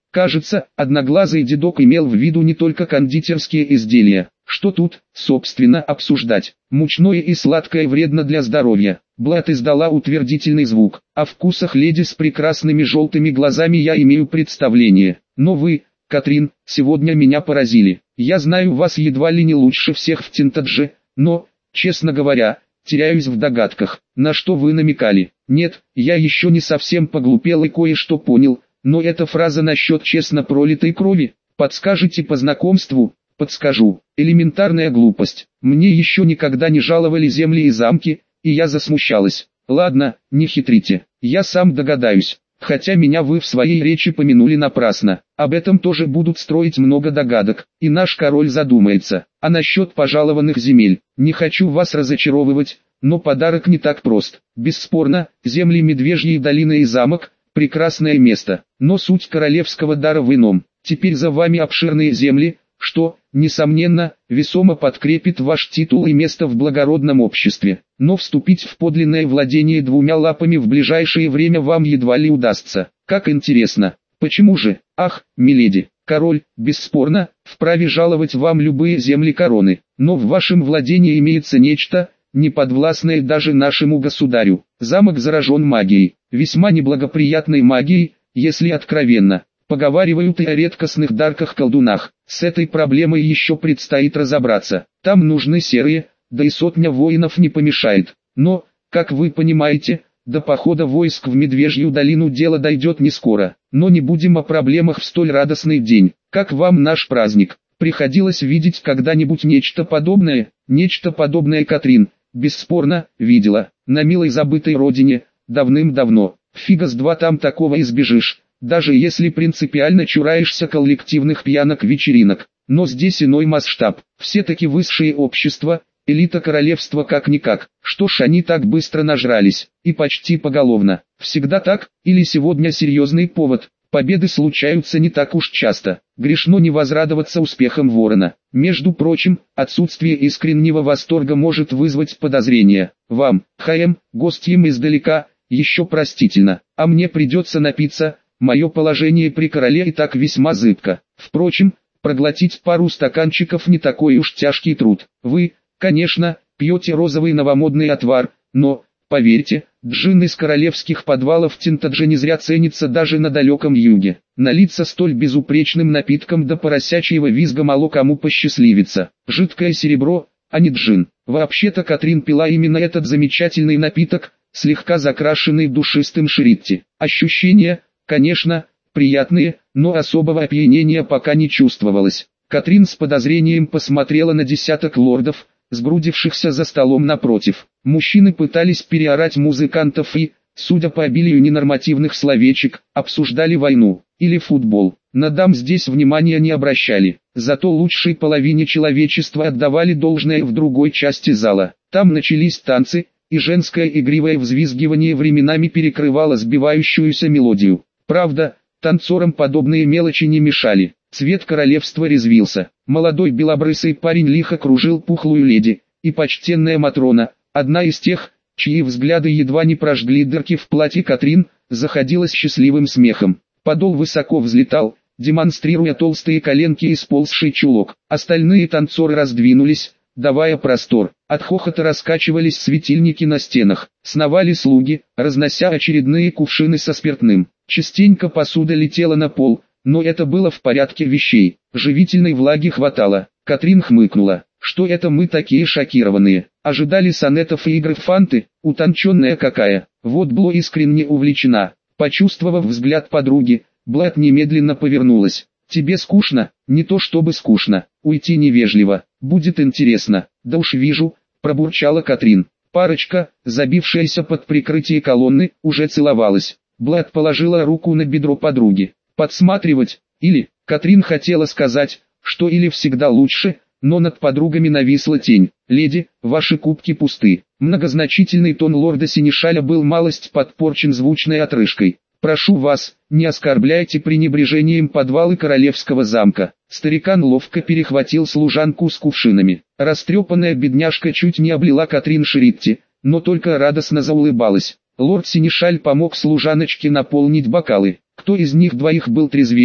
Speaker 1: Кажется, одноглазый дедок имел в виду не только кондитерские изделия. Что тут, собственно, обсуждать? Мучное и сладкое вредно для здоровья. Блат издала утвердительный звук. О вкусах леди с прекрасными желтыми глазами я имею представление. Но вы, Катрин, сегодня меня поразили. Я знаю вас едва ли не лучше всех в Тинтадже, но, честно говоря, теряюсь в догадках, на что вы намекали. Нет, я еще не совсем поглупел и кое-что понял, но эта фраза насчет честно пролитой крови. Подскажете по знакомству? Подскажу. Элементарная глупость. Мне еще никогда не жаловали земли и замки, и я засмущалась. Ладно, не хитрите, я сам догадаюсь. Хотя меня вы в своей речи помянули напрасно. Об этом тоже будут строить много догадок, и наш король задумается. А насчет пожалованных земель, не хочу вас разочаровывать, но подарок не так прост. Бесспорно, земли Медвежьей долины и замок – прекрасное место, но суть королевского дара в ином. Теперь за вами обширные земли, что, несомненно, весомо подкрепит ваш титул и место в благородном обществе. Но вступить в подлинное владение двумя лапами в ближайшее время вам едва ли удастся. Как интересно. Почему же? Ах, миледи, король, бесспорно, вправе жаловать вам любые земли короны, но в вашем владении имеется нечто, не подвластное даже нашему государю. Замок заражен магией, весьма неблагоприятной магией, если откровенно. Поговаривают и о редкостных дарках-колдунах. С этой проблемой еще предстоит разобраться. Там нужны серые, да и сотня воинов не помешает. Но, как вы понимаете, до похода войск в Медвежью долину дело дойдет не скоро. Но не будем о проблемах в столь радостный день. Как вам наш праздник? Приходилось видеть когда-нибудь нечто подобное? Нечто подобное, Катрин, бесспорно, видела. На милой забытой родине, давным-давно. Фига с два там такого избежишь. Даже если принципиально чураешься коллективных пьянок-вечеринок. Но здесь иной масштаб. Все-таки высшее общество, элита королевства как-никак. Что ж они так быстро нажрались, и почти поголовно. Всегда так, или сегодня серьезный повод. Победы случаются не так уж часто. Грешно не возрадоваться успехам ворона. Между прочим, отсутствие искреннего восторга может вызвать подозрения. Вам, ХМ, гостям издалека, еще простительно. А мне придется напиться. Мое положение при короле и так весьма зыбко. Впрочем, проглотить пару стаканчиков не такой уж тяжкий труд. Вы, конечно, пьете розовый новомодный отвар, но, поверьте, джин из королевских подвалов Тинтадже не зря ценится даже на далеком юге. Налиться столь безупречным напитком до поросячьего визга мало кому посчастливится. Жидкое серебро, а не джин. Вообще-то Катрин пила именно этот замечательный напиток, слегка закрашенный душистым шритти. Ощущения, конечно, приятные, но особого опьянения пока не чувствовалось. Катрин с подозрением посмотрела на десяток лордов, сгрудившихся за столом напротив. Мужчины пытались переорать музыкантов и, судя по обилию ненормативных словечек, обсуждали войну или футбол. На дам здесь внимания не обращали, зато лучшей половине человечества отдавали должное в другой части зала. Там начались танцы, и женское игривое взвизгивание временами перекрывало сбивающуюся мелодию. Правда, танцорам подобные мелочи не мешали. Цвет королевства резвился. Молодой белобрысый парень лихо кружил пухлую леди, и почтенная Матрона, одна из тех, чьи взгляды едва не прожгли дырки в платье Катрин, заходилась счастливым смехом. Подол высоко взлетал, демонстрируя толстые коленки и сползший чулок. Остальные танцоры раздвинулись, давая простор. От хохота раскачивались светильники на стенах. Сновали слуги, разнося очередные кувшины со спиртным. Частенько посуда летела на пол, но это было в порядке вещей. Живительной влаги хватало. Катрин хмыкнула. Что это мы такие шокированные? Ожидали сонетов и игр фанты? Утонченная какая. Вот Бло искренне увлечена. Почувствовав взгляд подруги, Блат немедленно повернулась. Тебе скучно? Не то чтобы скучно. Уйти невежливо. Будет интересно. Да уж вижу, пробурчала Катрин. Парочка, забившаяся под прикрытие колонны, уже целовалась. Блат положила руку на бедро подруги. Подсматривать, или, Катрин хотела сказать, что или всегда лучше, но над подругами нависла тень. Леди, ваши кубки пусты. Многозначительный тон лорда Синишаля был малость подпорчен звучной отрыжкой. Прошу вас, не оскорбляйте пренебрежением подвалы королевского замка. Старикан ловко перехватил служанку с кувшинами. Растрепанная бедняжка чуть не облила Катрин Шритти, но только радостно заулыбалась. Лорд Синишаль помог служаночке наполнить бокалы. Кто из них двоих был трезвее,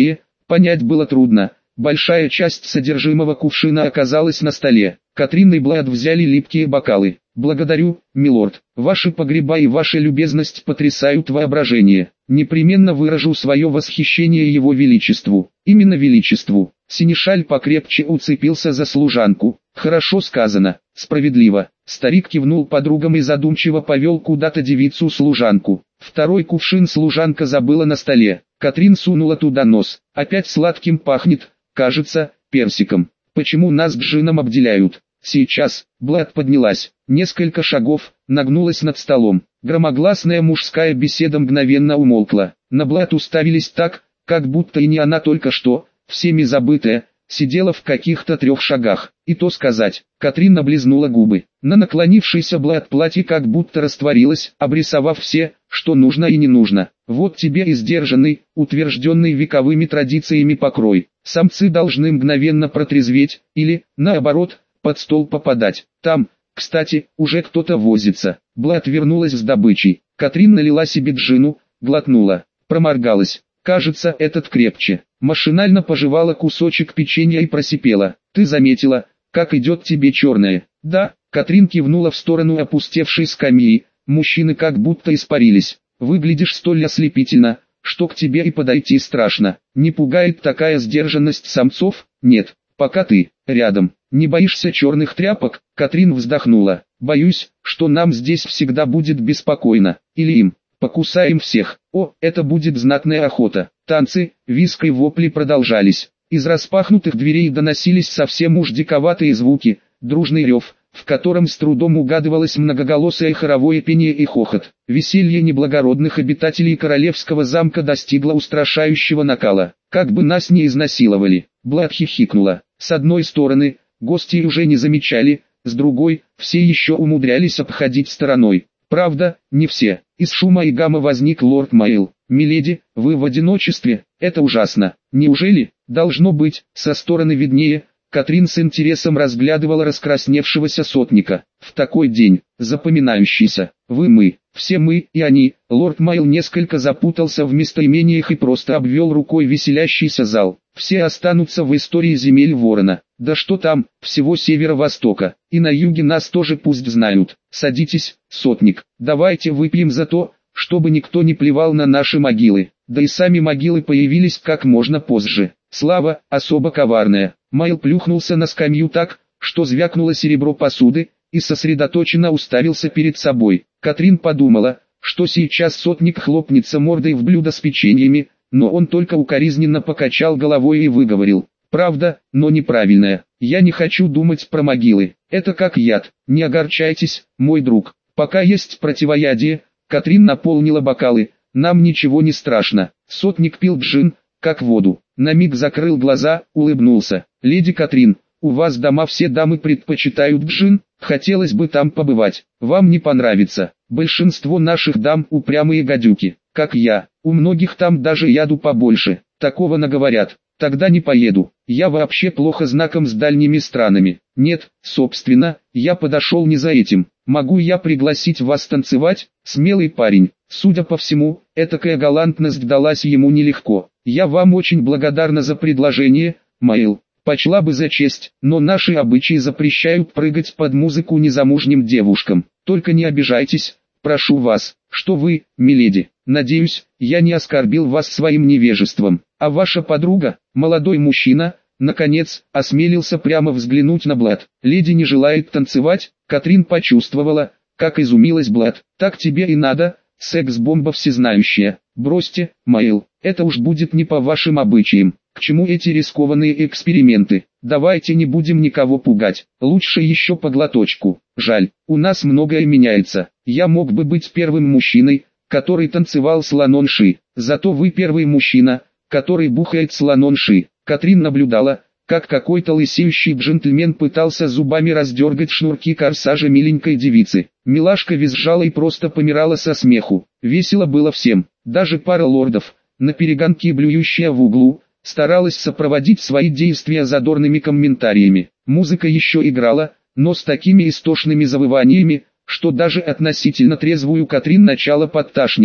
Speaker 1: Понять было трудно. Большая часть содержимого кувшина оказалась на столе. Катрин и Блад взяли липкие бокалы. «Благодарю, милорд. Ваши погреба и ваша любезность потрясают воображение. Непременно выражу свое восхищение его величеству». Именно величеству. Синишаль покрепче уцепился за служанку. «Хорошо сказано, справедливо». Старик кивнул подругам и задумчиво повел куда-то девицу-служанку. Второй кувшин служанка забыла на столе. Катрин сунула туда нос. «Опять сладким пахнет, кажется, персиком. Почему нас джином обделяют?» «Сейчас». Блад поднялась. Несколько шагов, нагнулась над столом. Громогласная мужская беседа мгновенно умолкла. На Блад уставились так, как будто и не она только что, всеми забытая, сидела в каких-то трех шагах. И то сказать, Катрин облизнула губы. На наклонившейся Блад платье как будто растворилось, обрисовав все, что нужно и не нужно. Вот тебе и сдержанный, утвержденный вековыми традициями покрой. Самцы должны мгновенно протрезветь, или, наоборот, под стол попадать. Там, кстати, уже кто-то возится. Блад вернулась с добычей. Катрин налила себе джину, глотнула, проморгалась. Кажется, этот крепче. Машинально пожевала кусочек печенья и просипела. «Ты заметила, как идет тебе черное?» «Да», Катрин кивнула в сторону опустевшей скамьи. Мужчины как будто испарились. «Выглядишь столь ослепительно, что к тебе и подойти страшно. Не пугает такая сдержанность самцов?» «Нет, пока ты рядом. Не боишься черных тряпок?» Катрин вздохнула. «Боюсь, что нам здесь всегда будет беспокойно. Или им. Покусаем всех. О, это будет знатная охота». Танцы, визг и вопли продолжались. Из распахнутых дверей доносились совсем уж диковатые звуки, дружный рев, в котором с трудом угадывалось многоголосое хоровое пение и хохот. Веселье неблагородных обитателей королевского замка достигло устрашающего накала. «Как бы нас не изнасиловали!» Блад хихикнула. С одной стороны, гости уже не замечали, с другой, все еще умудрялись обходить стороной. Правда, не все. Из шума и гамма возник лорд Майл. «Миледи, вы в одиночестве? Это ужасно. Неужели?» «Должно быть, со стороны виднее». Катрин с интересом разглядывала раскрасневшегося сотника. «В такой день, запоминающийся, вы мы, все мы и они». Лорд Майл несколько запутался в местоимениях и просто обвел рукой веселящийся зал. «Все останутся в истории земель Ворона. Да что там, всего северо-востока. И на юге нас тоже пусть знают. Садитесь, сотник, давайте выпьем за то, чтобы никто не плевал на наши могилы». Да и сами могилы появились как можно позже. Слава, особо коварная. Майл плюхнулся на скамью так, что звякнуло серебро посуды, и сосредоточенно уставился перед собой. Катрин подумала, что сейчас сотник хлопнется мордой в блюдо с печеньями, но он только укоризненно покачал головой и выговорил: «Правда, но неправильная. Я не хочу думать про могилы. Это как яд. Не огорчайтесь, мой друг. Пока есть противоядие». Катрин наполнила бокалы. «Нам ничего не страшно». Сотник пил джин, как воду. На миг закрыл глаза, улыбнулся. «Леди Катрин, у вас дома все дамы предпочитают джин? Хотелось бы там побывать. Вам не понравится. Большинство наших дам упрямые гадюки, как я. У многих там даже яду побольше. Такого наговорят. Тогда не поеду. Я вообще плохо знаком с дальними странами. Нет, собственно, я подошел не за этим. Могу я пригласить вас танцевать?» Смелый парень. Судя по всему, этакая галантность далась ему нелегко. «Я вам очень благодарна за предложение, Майл. Почла бы за честь, но наши обычаи запрещают прыгать под музыку незамужним девушкам. Только не обижайтесь, прошу вас, что вы, миледи. Надеюсь, я не оскорбил вас своим невежеством. А ваша подруга, молодой мужчина, наконец, осмелился прямо взглянуть на Блад. Леди не желает танцевать?» Катрин почувствовала, как изумилась Блад. «Так тебе и надо, секс-бомба всезнающая. Бросьте, Майл, это уж будет не по вашим обычаям. К чему эти рискованные эксперименты? Давайте не будем никого пугать. Лучше еще по глоточку. Жаль, у нас многое меняется. Я мог бы быть первым мужчиной, который танцевал с Ланонши. Зато вы первый мужчина, который бухает с Ланонши». Катрин наблюдала, как какой-то лысеющий джентльмен пытался зубами раздергать шнурки корсажа миленькой девицы. Милашка визжала и просто помирала со смеху. Весело было всем. Даже пара лордов, наперегонки блюющая в углу, старалась сопроводить свои действия задорными комментариями. Музыка еще играла, но с такими истошными завываниями, что даже относительно трезвую Катрин начала подташнивать.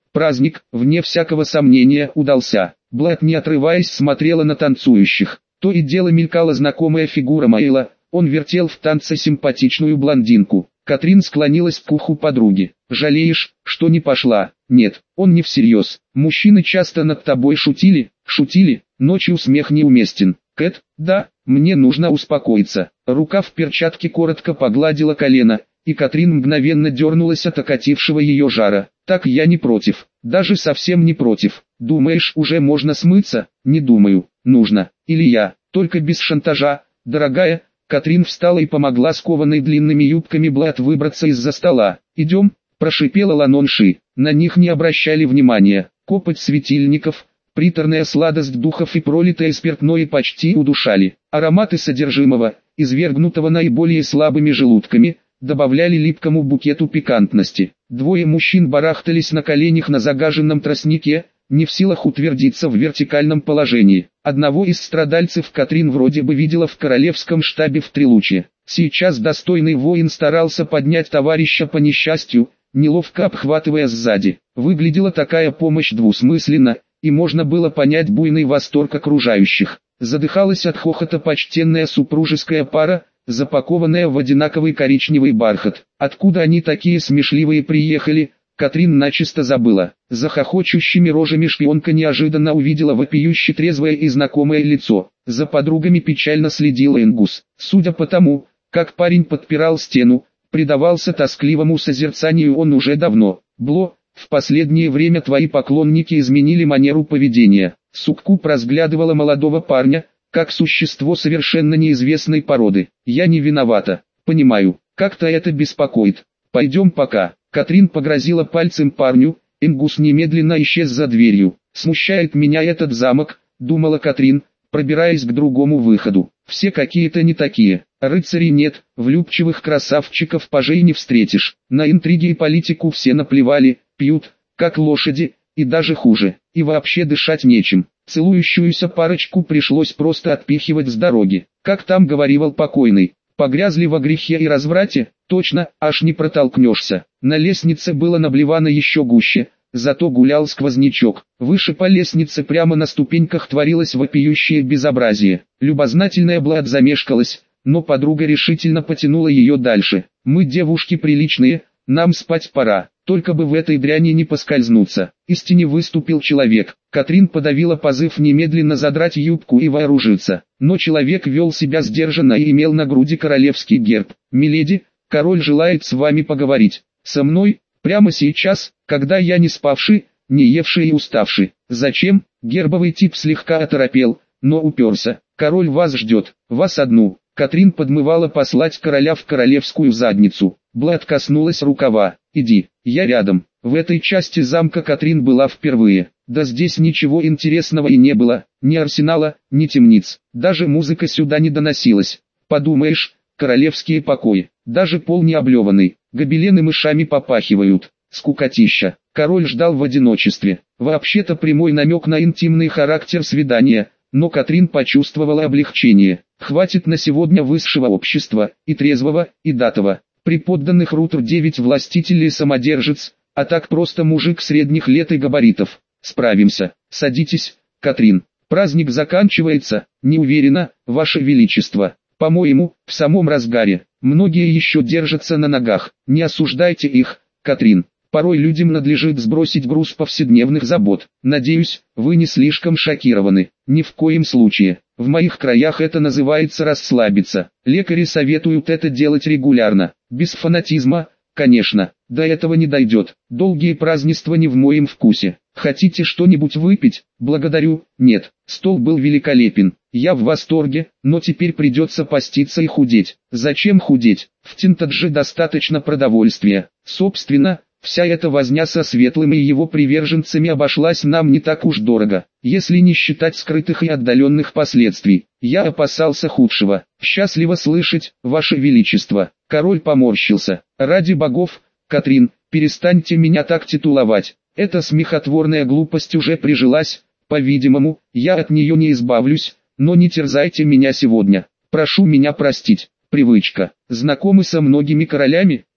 Speaker 1: Праздник, вне всякого сомнения, удался. Блэд, не отрываясь, смотрела на танцующих. То и дело мелькала знакомая фигура Майла, он вертел в танце симпатичную блондинку. Катрин склонилась к уху подруги. «Жалеешь, что не пошла?» «Нет, он не всерьез. Мужчины часто над тобой шутили, шутили, ночью смех неуместен». «Кэт, да, мне нужно успокоиться». Рука в перчатке коротко погладила колено, и Катрин мгновенно дернулась от окатившего ее жара. «Так я не против, даже совсем не против. Думаешь, уже можно смыться?» «Не думаю, нужно. Или я, только без шантажа, дорогая». Катрин встала и помогла скованной длинными юбками Блэд выбраться из-за стола. «Идем», – прошипела Ланонши. На них не обращали внимания. Копоть светильников, приторная сладость духов и пролитое спиртное почти удушали. Ароматы содержимого, извергнутого наиболее слабыми желудками, добавляли липкому букету пикантности. Двое мужчин барахтались на коленях на загаженном тростнике, не в силах утвердиться в вертикальном положении. Одного из страдальцев Катрин вроде бы видела в королевском штабе в Трилуче. Сейчас достойный воин старался поднять товарища по несчастью, неловко обхватывая сзади. Выглядела такая помощь двусмысленно, и можно было понять буйный восторг окружающих. Задыхалась от хохота почтенная супружеская пара, запакованная в одинаковый коричневый бархат. Откуда они такие смешливые приехали, Катрин начисто забыла. За хохочущими рожами шпионка неожиданно увидела вопиюще трезвое и знакомое лицо. За подругами печально следил Энгус. Судя по тому, как парень подпирал стену, предавался тоскливому созерцанию он уже давно. «Бло, в последнее время твои поклонники изменили манеру поведения». Суккуб разглядывала молодого парня, как существо совершенно неизвестной породы. «Я не виновата. Понимаю, как-то это беспокоит. Пойдем пока». Катрин погрозила пальцем парню, Энгус немедленно исчез за дверью. «Смущает меня этот замок», — думала Катрин, пробираясь к другому выходу. «Все какие-то не такие. Рыцарей нет, влюбчивых красавчиков пажей не встретишь. На интриги и политику все наплевали, пьют, как лошади, и даже хуже. И вообще дышать нечем. Целующуюся парочку пришлось просто отпихивать с дороги. Как там говорил покойный, погрязли во грехе и разврате, точно, аж не протолкнешься». На лестнице было наблевано еще гуще, зато гулял сквознячок. Выше по лестнице прямо на ступеньках творилось вопиющее безобразие. Любознательная Блэд замешкалась, но подруга решительно потянула ее дальше. «Мы девушки приличные, нам спать пора, только бы в этой дряни не поскользнуться». Из тени выступил человек. Катрин подавила позыв немедленно задрать юбку и вооружиться. Но человек вел себя сдержанно и имел на груди королевский герб. «Миледи, король желает с вами поговорить». «Со мной? Прямо сейчас, когда я не спавший, не евший и уставший». «Зачем?» Гербовый тип слегка оторопел, но уперся. «Король вас ждет, вас одну». Катрин подмывала послать короля в королевскую задницу. Блэд коснулась рукава. «Иди, я рядом». В этой части замка Катрин была впервые. Да здесь ничего интересного и не было, ни арсенала, ни темниц. Даже музыка сюда не доносилась. Подумаешь, королевские покои, даже пол не облеванный. Гобелены мышами попахивают. Скукотища. Король ждал в одиночестве. Вообще-то прямой намек на интимный характер свидания, но Катрин почувствовала облегчение. Хватит на сегодня высшего общества, и трезвого, и датого. При подданных Рутер девять властитель и самодержец, а так просто мужик средних лет и габаритов. Справимся. Садитесь, Катрин. Праздник заканчивается, не уверена, Ваше Величество. По-моему, в самом разгаре. Многие еще держатся на ногах. Не осуждайте их, Катрин. Порой людям надлежит сбросить груз повседневных забот. Надеюсь, вы не слишком шокированы. Ни в коем случае. В моих краях это называется расслабиться. Лекари советуют это делать регулярно. Без фанатизма, конечно. До этого не дойдет. Долгие празднества не в моем вкусе. Хотите что-нибудь выпить? Благодарю. Нет. Стол был великолепен. Я в восторге, но теперь придется поститься и худеть. Зачем худеть? В Тинтадже достаточно продовольствия. Собственно, вся эта возня со Светлым и его приверженцами обошлась нам не так уж дорого, если не считать скрытых и отдаленных последствий. Я опасался худшего. Счастливо слышать, Ваше Величество. Король поморщился. Ради богов, Катрин, перестаньте меня так титуловать. Эта смехотворная глупость уже прижилась, по-видимому, я от нее не избавлюсь, но не терзайте меня сегодня. Прошу меня простить. Привычка. Знакомы со многими королями?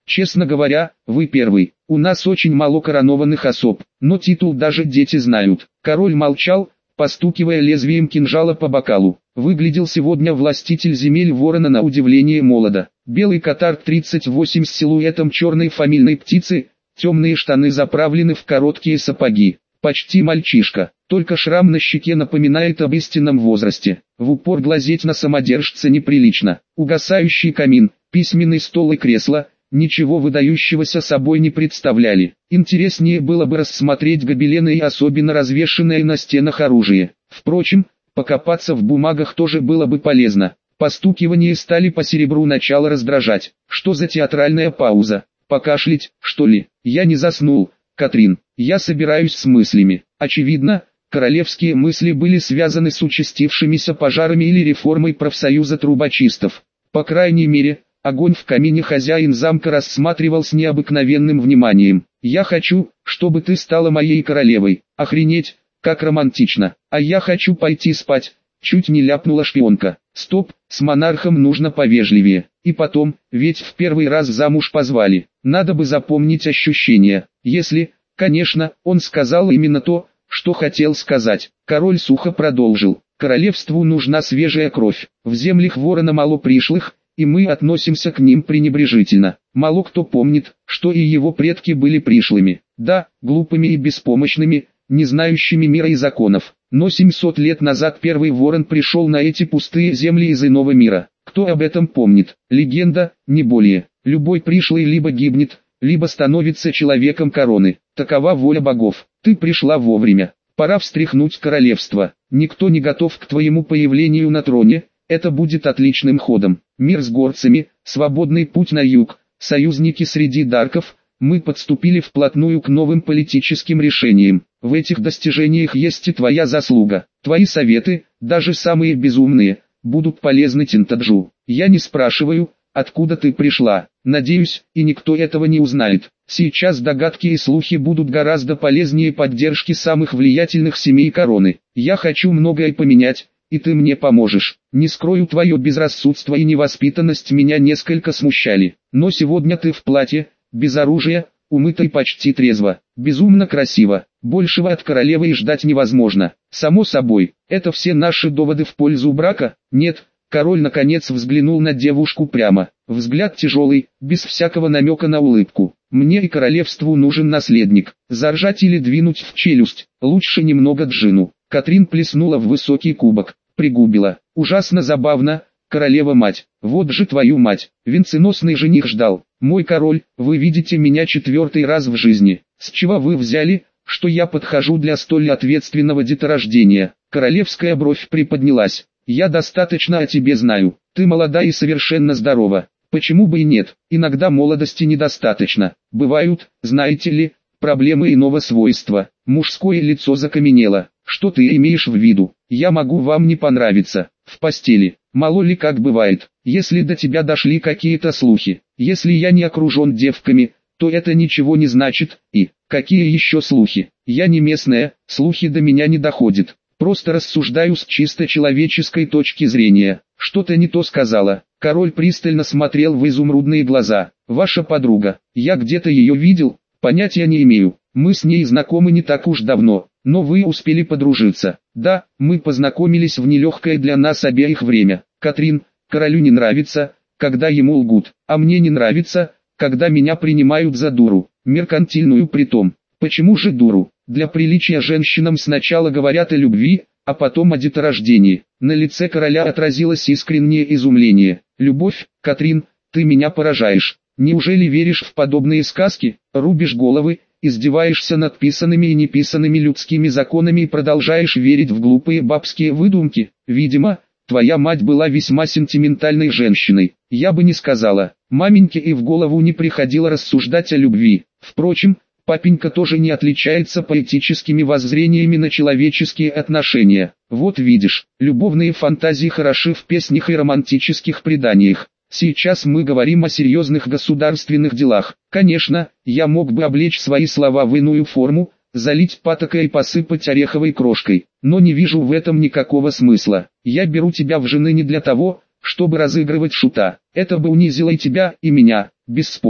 Speaker 1: Честно говоря, вы первый. У нас очень мало коронованных особ, но титул даже дети знают. Король молчал, постукивая лезвием кинжала по бокалу. Выглядел сегодня властитель земель ворона на удивление молодо. Белый катар тридцать восемь с силуэтом черной фамильной птицы, темные штаны заправлены в короткие сапоги. Почти мальчишка, только шрам на щеке напоминает об истинном возрасте. В упор глазеть на самодержца неприлично. Угасающий камин, письменный стол и кресло ничего выдающегося собой не представляли. Интереснее было бы рассмотреть гобелены и особенно развешенное на стенах оружие. Впрочем, покопаться в бумагах тоже было бы полезно. Постукивание стали по серебру начало раздражать. Что за театральная пауза? Покашлять, что ли? Я не заснул, Катрин. Я собираюсь с мыслями. Очевидно, королевские мысли были связаны с участившимися пожарами или реформой профсоюза трубочистов. По крайней мере, огонь в камине хозяин замка рассматривал с необыкновенным вниманием. «Я хочу, чтобы ты стала моей королевой». Охренеть, как романтично. «А я хочу пойти спать», чуть не ляпнула шпионка. «Стоп, с монархом нужно повежливее. И потом, ведь в первый раз замуж позвали. Надо бы запомнить ощущения. Если, конечно, он сказал именно то, что хотел сказать». Король сухо продолжил. «Королевству нужна свежая кровь. В землях ворона мало пришлых, и мы относимся к ним пренебрежительно. Мало кто помнит, что и его предки были пришлыми. Да, глупыми и беспомощными, не знающими мира и законов. Но семьсот лет назад первый ворон пришел на эти пустые земли из иного мира. Кто об этом помнит? Легенда, не более. Любой пришлый либо гибнет, либо становится человеком короны. Такова воля богов. Ты пришла вовремя. Пора встряхнуть королевство. Никто не готов к твоему появлению на троне. Это будет отличным ходом. Мир с горцами, свободный путь на юг, союзники среди дарков. Мы подступили вплотную к новым политическим решениям. В этих достижениях есть и твоя заслуга. Твои советы, даже самые безумные, будут полезны Тинтаджу. Я не спрашиваю, откуда ты пришла. Надеюсь, и никто этого не узнает. Сейчас догадки и слухи будут гораздо полезнее поддержки самых влиятельных семей короны. Я хочу многое поменять, и ты мне поможешь. Не скрою, твое безрассудство и невоспитанность меня несколько смущали. Но сегодня ты в платье, без оружия, умыта и почти трезво. Безумно красиво. Большего от королевы и ждать невозможно. Само собой, это все наши доводы в пользу брака? Нет. Король наконец взглянул на девушку прямо. Взгляд тяжелый, без всякого намека на улыбку. Мне и королевству нужен наследник. Заржать или двинуть в челюсть. Лучше немного джину. Катрин плеснула в высокий кубок. Пригубила. Ужасно забавно, королева-мать. Вот же твою мать. Венценосный жених ждал. Мой король, вы видите меня четвертый раз в жизни. С чего вы взяли, что я подхожу для столь ответственного деторождения? Королевская бровь приподнялась. Я достаточно о тебе знаю. Ты молода и совершенно здорова. Почему бы и нет? Иногда молодости недостаточно. Бывают, знаете ли, проблемы иного свойства. Мужское лицо закаменело. Что ты имеешь в виду? Я могу вам не понравиться. В постели. Мало ли как бывает. Если до тебя дошли какие-то слухи. Если я не окружен девками, то это ничего не значит. И, какие еще слухи? Я не местная, слухи до меня не доходят. Просто рассуждаю с чисто человеческой точки зрения. Что-то не то сказала. Король пристально смотрел в изумрудные глаза. Ваша подруга. Я где-то ее видел? Понятия не имею. Мы с ней знакомы не так уж давно. Но вы успели подружиться. Да, мы познакомились в нелегкое для нас обеих время. Катрин, королю не нравится, когда ему лгут. А мне не нравится, когда меня принимают за дуру. Меркантильную притом. Почему же дуру? Для приличия женщинам сначала говорят о любви, а потом о деторождении. На лице короля отразилось искреннее изумление. Любовь, Катрин, ты меня поражаешь. Неужели веришь в подобные сказки? Рубишь головы, издеваешься над писанными и неписанными людскими законами и продолжаешь верить в глупые бабские выдумки? Видимо, твоя мать была весьма сентиментальной женщиной. Я бы не сказала. Маменьке и в голову не приходило рассуждать о любви. Впрочем, папенька тоже не отличается поэтическими воззрениями на человеческие отношения. Вот видишь, любовные фантазии хороши в песнях и романтических преданиях. Сейчас мы говорим о серьезных государственных делах. Конечно, я мог бы облечь свои слова в иную форму, залить патокой и посыпать ореховой крошкой, но не вижу в этом никакого смысла. Я беру тебя в жены не для того, чтобы разыгрывать шута. Это бы унизило и тебя, и меня, бесспорно.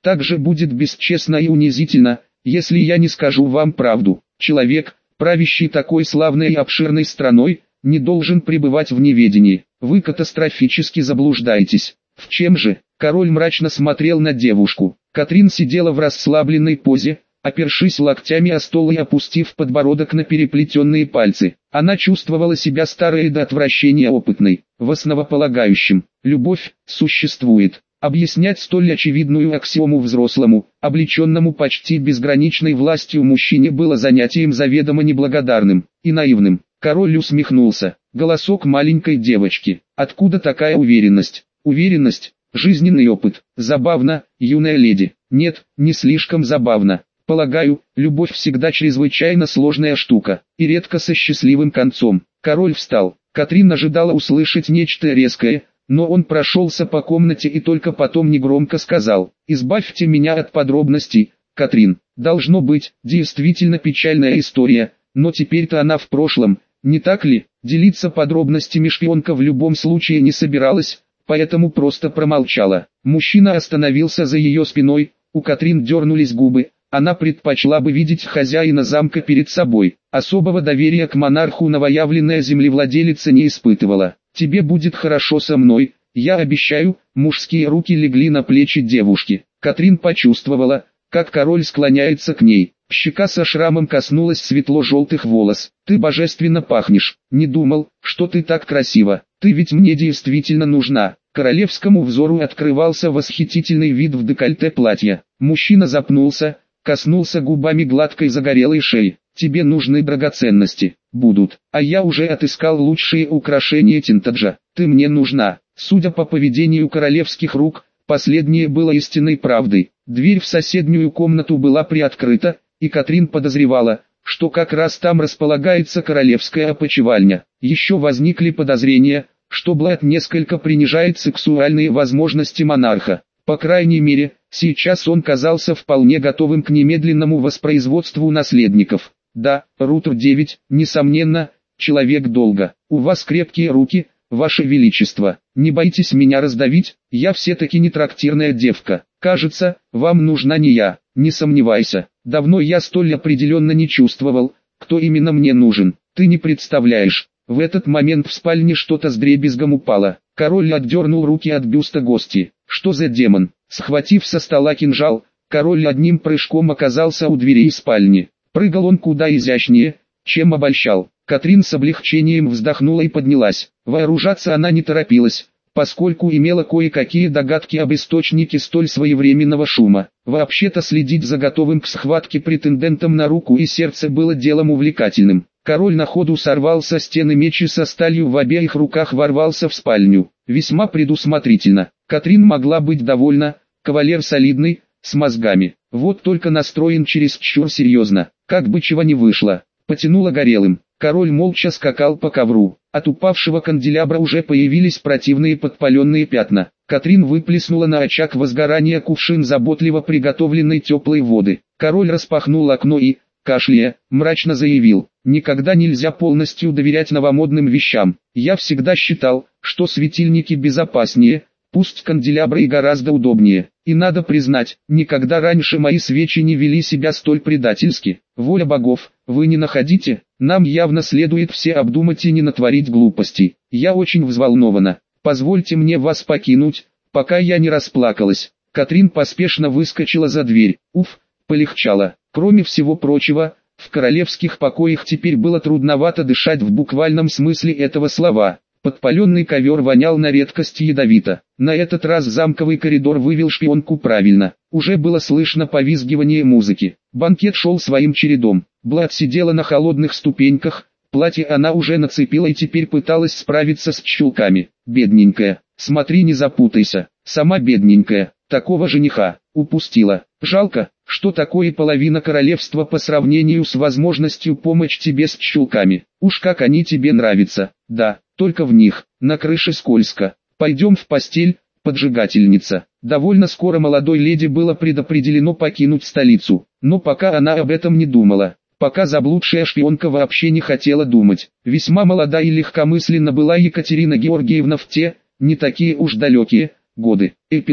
Speaker 1: Также будет бесчестно и унизительно, если я не скажу вам правду. Человек, правящий такой славной и обширной страной, не должен пребывать в неведении. Вы катастрофически заблуждаетесь. В чем же? Король мрачно смотрел на девушку. Катрин сидела в расслабленной позе, опершись локтями о стол и опустив подбородок на переплетенные пальцы. Она чувствовала себя старой и до отвращения опытной. В основополагающем, любовь существует. Объяснять столь очевидную аксиому взрослому, облеченному почти безграничной властью мужчине было занятием заведомо неблагодарным и наивным. Король усмехнулся. Голосок маленькой девочки. Откуда такая уверенность? Уверенность, жизненный опыт. Забавно, юная леди. Нет, не слишком забавно. Полагаю, любовь всегда чрезвычайно сложная штука, и редко со счастливым концом. Король встал. Катрин ожидала услышать нечто резкое, но он прошелся по комнате и только потом негромко сказал: «Избавьте меня от подробностей, Катрин. Должно быть, действительно печальная история, но теперь-то она в прошлом, не так ли?» Делиться подробностями шпионка в любом случае не собиралась, поэтому просто промолчала. Мужчина остановился за ее спиной, у Катрин дернулись губы. Она предпочла бы видеть хозяина замка перед собой. Особого доверия к монарху новоявленная землевладелица не испытывала. «Тебе будет хорошо со мной, я обещаю». Мужские руки легли на плечи девушки. Катрин почувствовала, как король склоняется к ней. Щека со шрамом коснулась светло-желтых волос. «Ты божественно пахнешь. Не думал, что ты так красива. Ты ведь мне действительно нужна». Королевскому взору открывался восхитительный вид в декольте платья. Мужчина запнулся, коснулся губами гладкой загорелой шеи. «Тебе нужны драгоценности?» «Будут. А я уже отыскал лучшие украшения Тинтаджа. Ты мне нужна». Судя по поведению королевских рук, последнее было истинной правдой. Дверь в соседнюю комнату была приоткрыта, и Катрин подозревала, что как раз там располагается королевская опочивальня. Еще возникли подозрения, что Блэд несколько принижает сексуальные возможности монарха. По крайней мере, сейчас он казался вполне готовым к немедленному воспроизводству наследников. «Да, Рутер девять, несомненно, человек долга. У вас крепкие руки, Ваше Величество. Не боитесь меня раздавить, я все-таки не трактирная девка. Кажется, вам нужна не я, не сомневайся. Давно я столь определенно не чувствовал, кто именно мне нужен. Ты не представляешь». В этот момент в спальне что-то с дребезгом упало. Король отдернул руки от бюста гости. «Что за демон?» Схватив со стола кинжал, король одним прыжком оказался у дверей спальни. Прыгал он куда изящнее, чем обольщал. Катрин с облегчением вздохнула и поднялась. Вооружаться она не торопилась, поскольку имела кое-какие догадки об источнике столь своевременного шума. Вообще-то следить за готовым к схватке претендентом на руку и сердце было делом увлекательным. Король на ходу сорвал со стены меч и со сталью в обеих руках ворвался в спальню. Весьма предусмотрительно. Катрин могла быть довольна, кавалер солидный, с мозгами. Вот только настроен чересчур серьезно, как бы чего не вышло. Потянуло горелым. Король молча скакал по ковру. От упавшего канделябра уже появились противные подпаленные пятна. Катрин выплеснула на очаг возгорания кувшин заботливо приготовленной теплой воды. Король распахнул окно и, кашляя, мрачно заявил: «Никогда нельзя полностью доверять новомодным вещам. Я всегда считал, что светильники безопаснее, пусть канделябры и гораздо удобнее. И надо признать, никогда раньше мои свечи не вели себя столь предательски. Воля богов, вы не находите? Нам явно следует все обдумать и не натворить глупостей. Я очень взволнована. Позвольте мне вас покинуть, пока я не расплакалась». Катрин поспешно выскочила за дверь. Уф, полегчало. Кроме всего прочего, в королевских покоях теперь было трудновато дышать в буквальном смысле этого слова. Подпаленный ковер вонял на редкость ядовито. На этот раз замковый коридор вывел шпионку правильно. Уже было слышно повизгивание музыки. Банкет шел своим чередом. Блад сидела на холодных ступеньках, платье она уже нацепила и теперь пыталась справиться с чулками. Бедненькая, смотри не запутайся. Сама бедненькая, такого жениха, упустила. Жалко, что такое половина королевства по сравнению с возможностью помочь тебе с чулками. Уж как они тебе нравятся. Да, только в них, на крыше скользко. Пойдем в постель, поджигательница. Довольно скоро молодой леди было предопределено покинуть столицу, но пока она об этом не думала. Пока заблудшая шпионка вообще не хотела думать. Весьма молода и легкомысленна была Екатерина Георгиевна в те, не такие уж далекие, годы. Эпилог.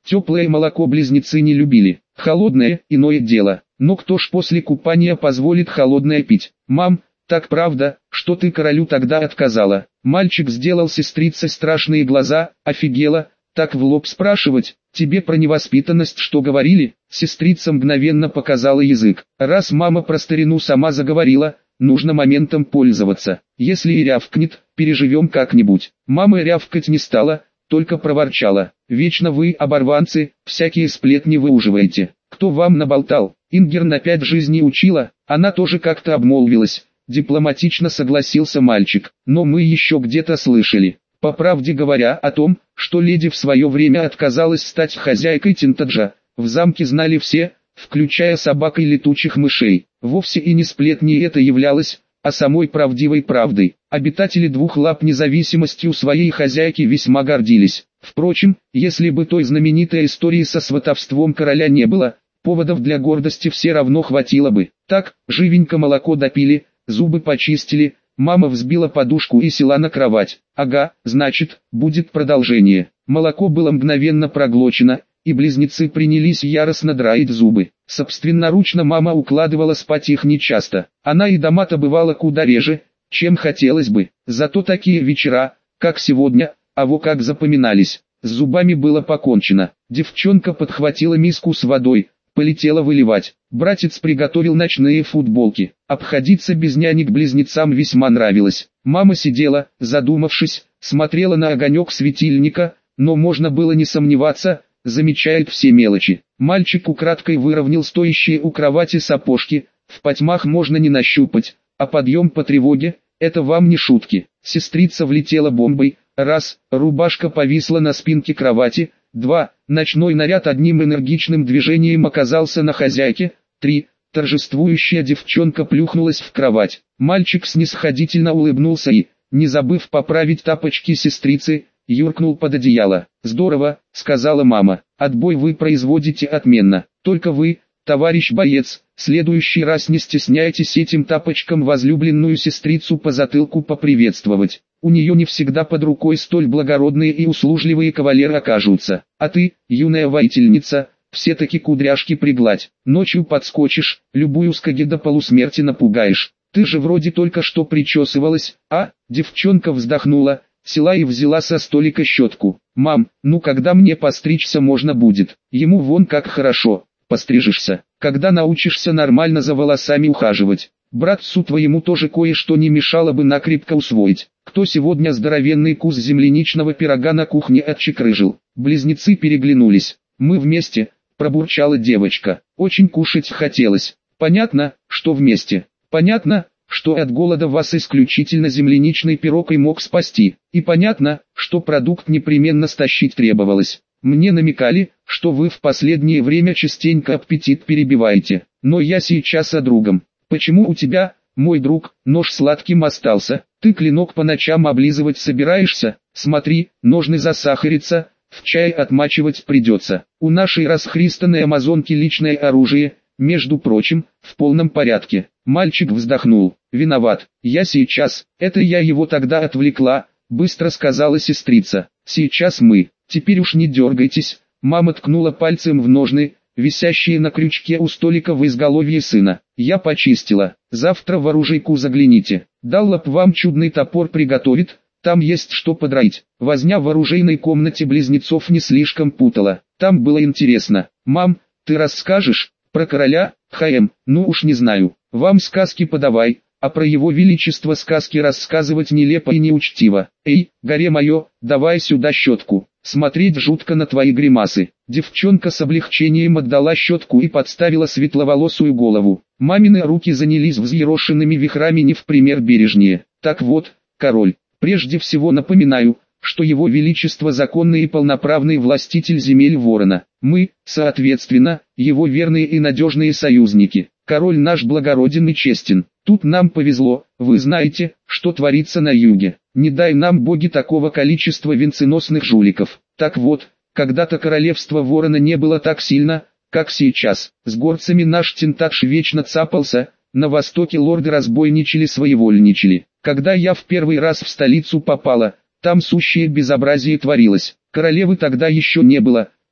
Speaker 1: Теплое молоко близнецы не любили, холодное – иное дело. Но кто ж после купания позволит холодное пить? Мам, так правда, что ты королю тогда отказала? Мальчик сделал сестрице страшные глаза, офигела, так в лоб спрашивать, тебе про невоспитанность что говорили? Сестрица мгновенно показала язык. Раз мама про старину сама заговорила, нужно моментом пользоваться. Если и рявкнет, переживем как-нибудь. Мама рявкать не стала, только проворчала. Вечно вы, оборванцы, всякие сплетни выуживаете. Кто вам наболтал? Ингер на пять жизней учила, она тоже как-то обмолвилась. Дипломатично согласился мальчик, но мы еще где-то слышали. По правде говоря о том, что леди в свое время отказалась стать хозяйкой Тинтаджа, в замке знали все, включая собак и летучих мышей. Вовсе и не сплетни это являлось, а самой правдивой правдой. Обитатели двух лап независимостью своей хозяйки весьма гордились. Впрочем, если бы той знаменитой истории со сватовством короля не было, поводов для гордости все равно хватило бы. Так, живенько молоко допили, зубы почистили, мама взбила подушку и села на кровать. Ага, значит, будет продолжение. Молоко было мгновенно проглочено, и близнецы принялись яростно драить зубы. Собственноручно мама укладывала спать их нечасто. Она и дома-то бывала куда реже, чем хотелось бы. Зато такие вечера, как сегодня, а во как запоминались. С зубами было покончено. Девчонка подхватила миску с водой, полетела выливать. Братец приготовил ночные футболки. Обходиться без нянек близнецам весьма нравилось. Мама сидела, задумавшись, смотрела на огонек светильника, но можно было не сомневаться, замечает все мелочи. Мальчик украдкой выровнял стоящие у кровати сапожки, в потьмах можно не нащупать, а подъем по тревоге – это вам не шутки. Сестрица влетела бомбой, раз, рубашка повисла на спинке кровати, два, ночной наряд одним энергичным движением оказался на хозяйке, три, торжествующая девчонка плюхнулась в кровать. Мальчик снисходительно улыбнулся и, не забыв поправить тапочки сестрицы, юркнул под одеяло. «Здорово», — сказала мама, — «отбой вы производите отменно. Только вы, товарищ боец, в следующий раз не стесняйтесь этим тапочком возлюбленную сестрицу по затылку поприветствовать. У нее не всегда под рукой столь благородные и услужливые кавалеры окажутся. А ты, юная воительница, все-таки кудряшки пригладь. Ночью подскочишь, любую скаги до полусмерти напугаешь. Ты же вроде только что причесывалась, а?» Девчонка вздохнула, села и взяла со столика щетку. «Мам, ну когда мне постричься можно будет? Ему вон как хорошо. Пострижешься, когда научишься нормально за волосами ухаживать. Братцу твоему тоже кое-что не мешало бы накрепко усвоить. Кто сегодня здоровенный кус земляничного пирога на кухне отчекрыжил?» Близнецы переглянулись. «Мы вместе», пробурчала девочка. «Очень кушать хотелось. Понятно, что вместе. Понятно, что от голода вас исключительно земляничный пирог и мог спасти. И понятно, что продукт непременно стащить требовалось. Мне намекали, что вы в последнее время частенько аппетит перебиваете. Но я сейчас о другом. Почему у тебя, мой друг, нож сладким остался? Ты клинок по ночам облизывать собираешься? Смотри, ножны засахарятся, в чай отмачивать придется. У нашей расхристанной амазонки личное оружие, между прочим, в полном порядке». Мальчик вздохнул. «Виноват, я сейчас, это я его тогда отвлекла», быстро сказала сестрица. «Сейчас мы, теперь уж не дергайтесь». Мама ткнула пальцем в ножны, висящие на крючке у столика в изголовье сына. «Я почистила, завтра в оружейку загляните. Даллоп вам чудный топор приготовит, там есть что подроить». Возня в оружейной комнате близнецов не слишком путала. Там было интересно. «Мам, ты расскажешь про короля, ха-эм, ну уж не знаю. Вам сказки подавай, а про его величество сказки рассказывать нелепо и неучтиво. Эй, горе мое, давай сюда щетку. Смотреть жутко на твои гримасы». Девчонка с облегчением отдала щетку и подставила светловолосую голову. Мамины руки занялись взъерошенными вихрами не в пример бережнее. «Так вот, король, прежде всего напоминаю, что его величество законный и полноправный властитель земель Ворона. Мы, соответственно, его верные и надежные союзники. Король наш благороден и честен. Тут нам повезло, вы знаете, что творится на юге. Не дай нам боги такого количества венценосных жуликов. Так вот, когда-то королевство Ворона не было так сильно, как сейчас. С горцами наш Тинтадж вечно цапался, на востоке лорды разбойничали, своевольничали. Когда я в первый раз в столицу попала, там сущее безобразие творилось. Королевы тогда еще не было. Да,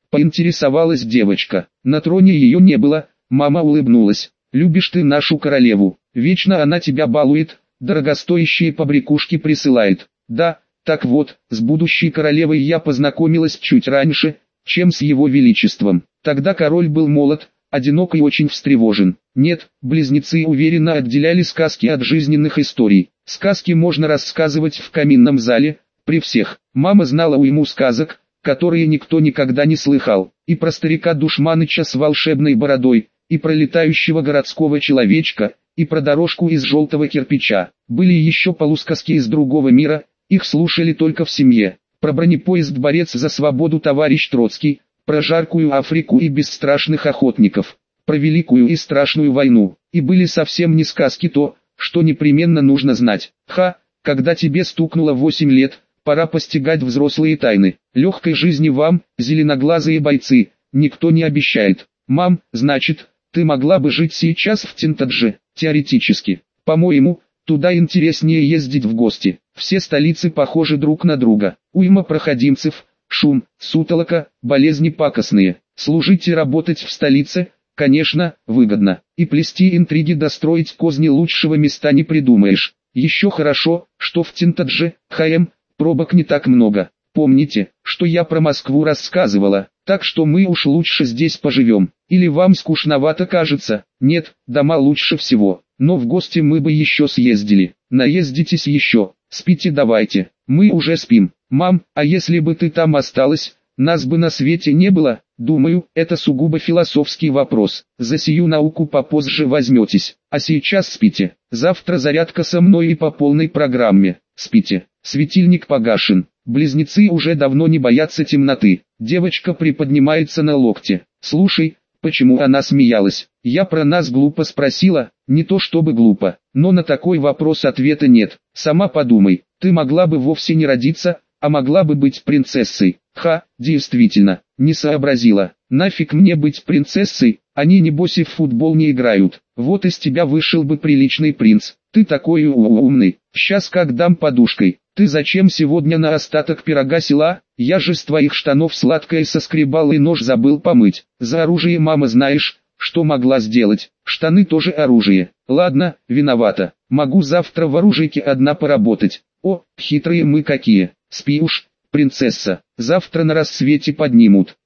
Speaker 1: Поинтересовалась девочка. На троне ее не было, мама улыбнулась. Любишь ты нашу королеву, вечно она тебя балует, дорогостоящие побрякушки присылает. Да, так вот, с будущей королевой я познакомилась чуть раньше, чем с его величеством. Тогда король был молод, одинок и очень встревожен. Нет, близнецы уверенно отделяли сказки от жизненных историй. Сказки можно рассказывать в каминном зале, при всех. Мама знала уйму сказок, которые никто никогда не слыхал. И про старика Душманыча с волшебной бородой, и про летающего городского человечка, и про дорожку из желтого кирпича. Были еще полусказки из другого мира, их слушали только в семье. Про бронепоезд-борец за свободу товарищ Троцкий, про жаркую Африку и бесстрашных охотников, про великую и страшную войну. И были совсем не сказки то, что непременно нужно знать. Ха, когда тебе стукнуло восемь лет, пора постигать взрослые тайны. Легкой жизни вам, зеленоглазые бойцы, никто не обещает. Мам, значит, ты могла бы жить сейчас в Тинтадже, теоретически. По-моему, туда интереснее ездить в гости. Все столицы похожи друг на друга. Уйма проходимцев, шум, сутолока, болезни пакостные. Служить и работать в столице, конечно, выгодно. И плести интриги достроить козни лучшего места не придумаешь. Еще хорошо, что в Тинтадже, ХМ, пробок не так много. Помните, что я про Москву рассказывала, так что мы уж лучше здесь поживем. Или вам скучновато кажется? Нет, дома лучше всего. Но в гости мы бы еще съездили. Наездитесь еще, спите давайте. Мы уже спим. Мам, а если бы ты там осталась, нас бы на свете не было? Думаю, это сугубо философский вопрос. За сию науку попозже возьметесь. А сейчас спите. Завтра зарядка со мной и по полной программе. Спите. Светильник погашен. Близнецы уже давно не боятся темноты. Девочка приподнимается на локте. Слушай, почему она смеялась? Я про нас глупо спросила, не то чтобы глупо, но на такой вопрос ответа нет. Сама подумай, ты могла бы вовсе не родиться, а могла бы быть принцессой. Ха, действительно, не сообразила. Нафиг мне быть принцессой, они небось и в футбол не играют. Вот из тебя вышел бы приличный принц. Ты такой умный, сейчас как дам подушкой. Ты зачем сегодня на остаток пирога села? Я же с твоих штанов сладкое соскребал и нож забыл помыть. За оружие мама знаешь, что могла сделать. Штаны тоже оружие. Ладно, виновата. Могу завтра в оружейке одна поработать. О, хитрые мы какие. Спи уж, принцесса. Завтра на рассвете поднимут.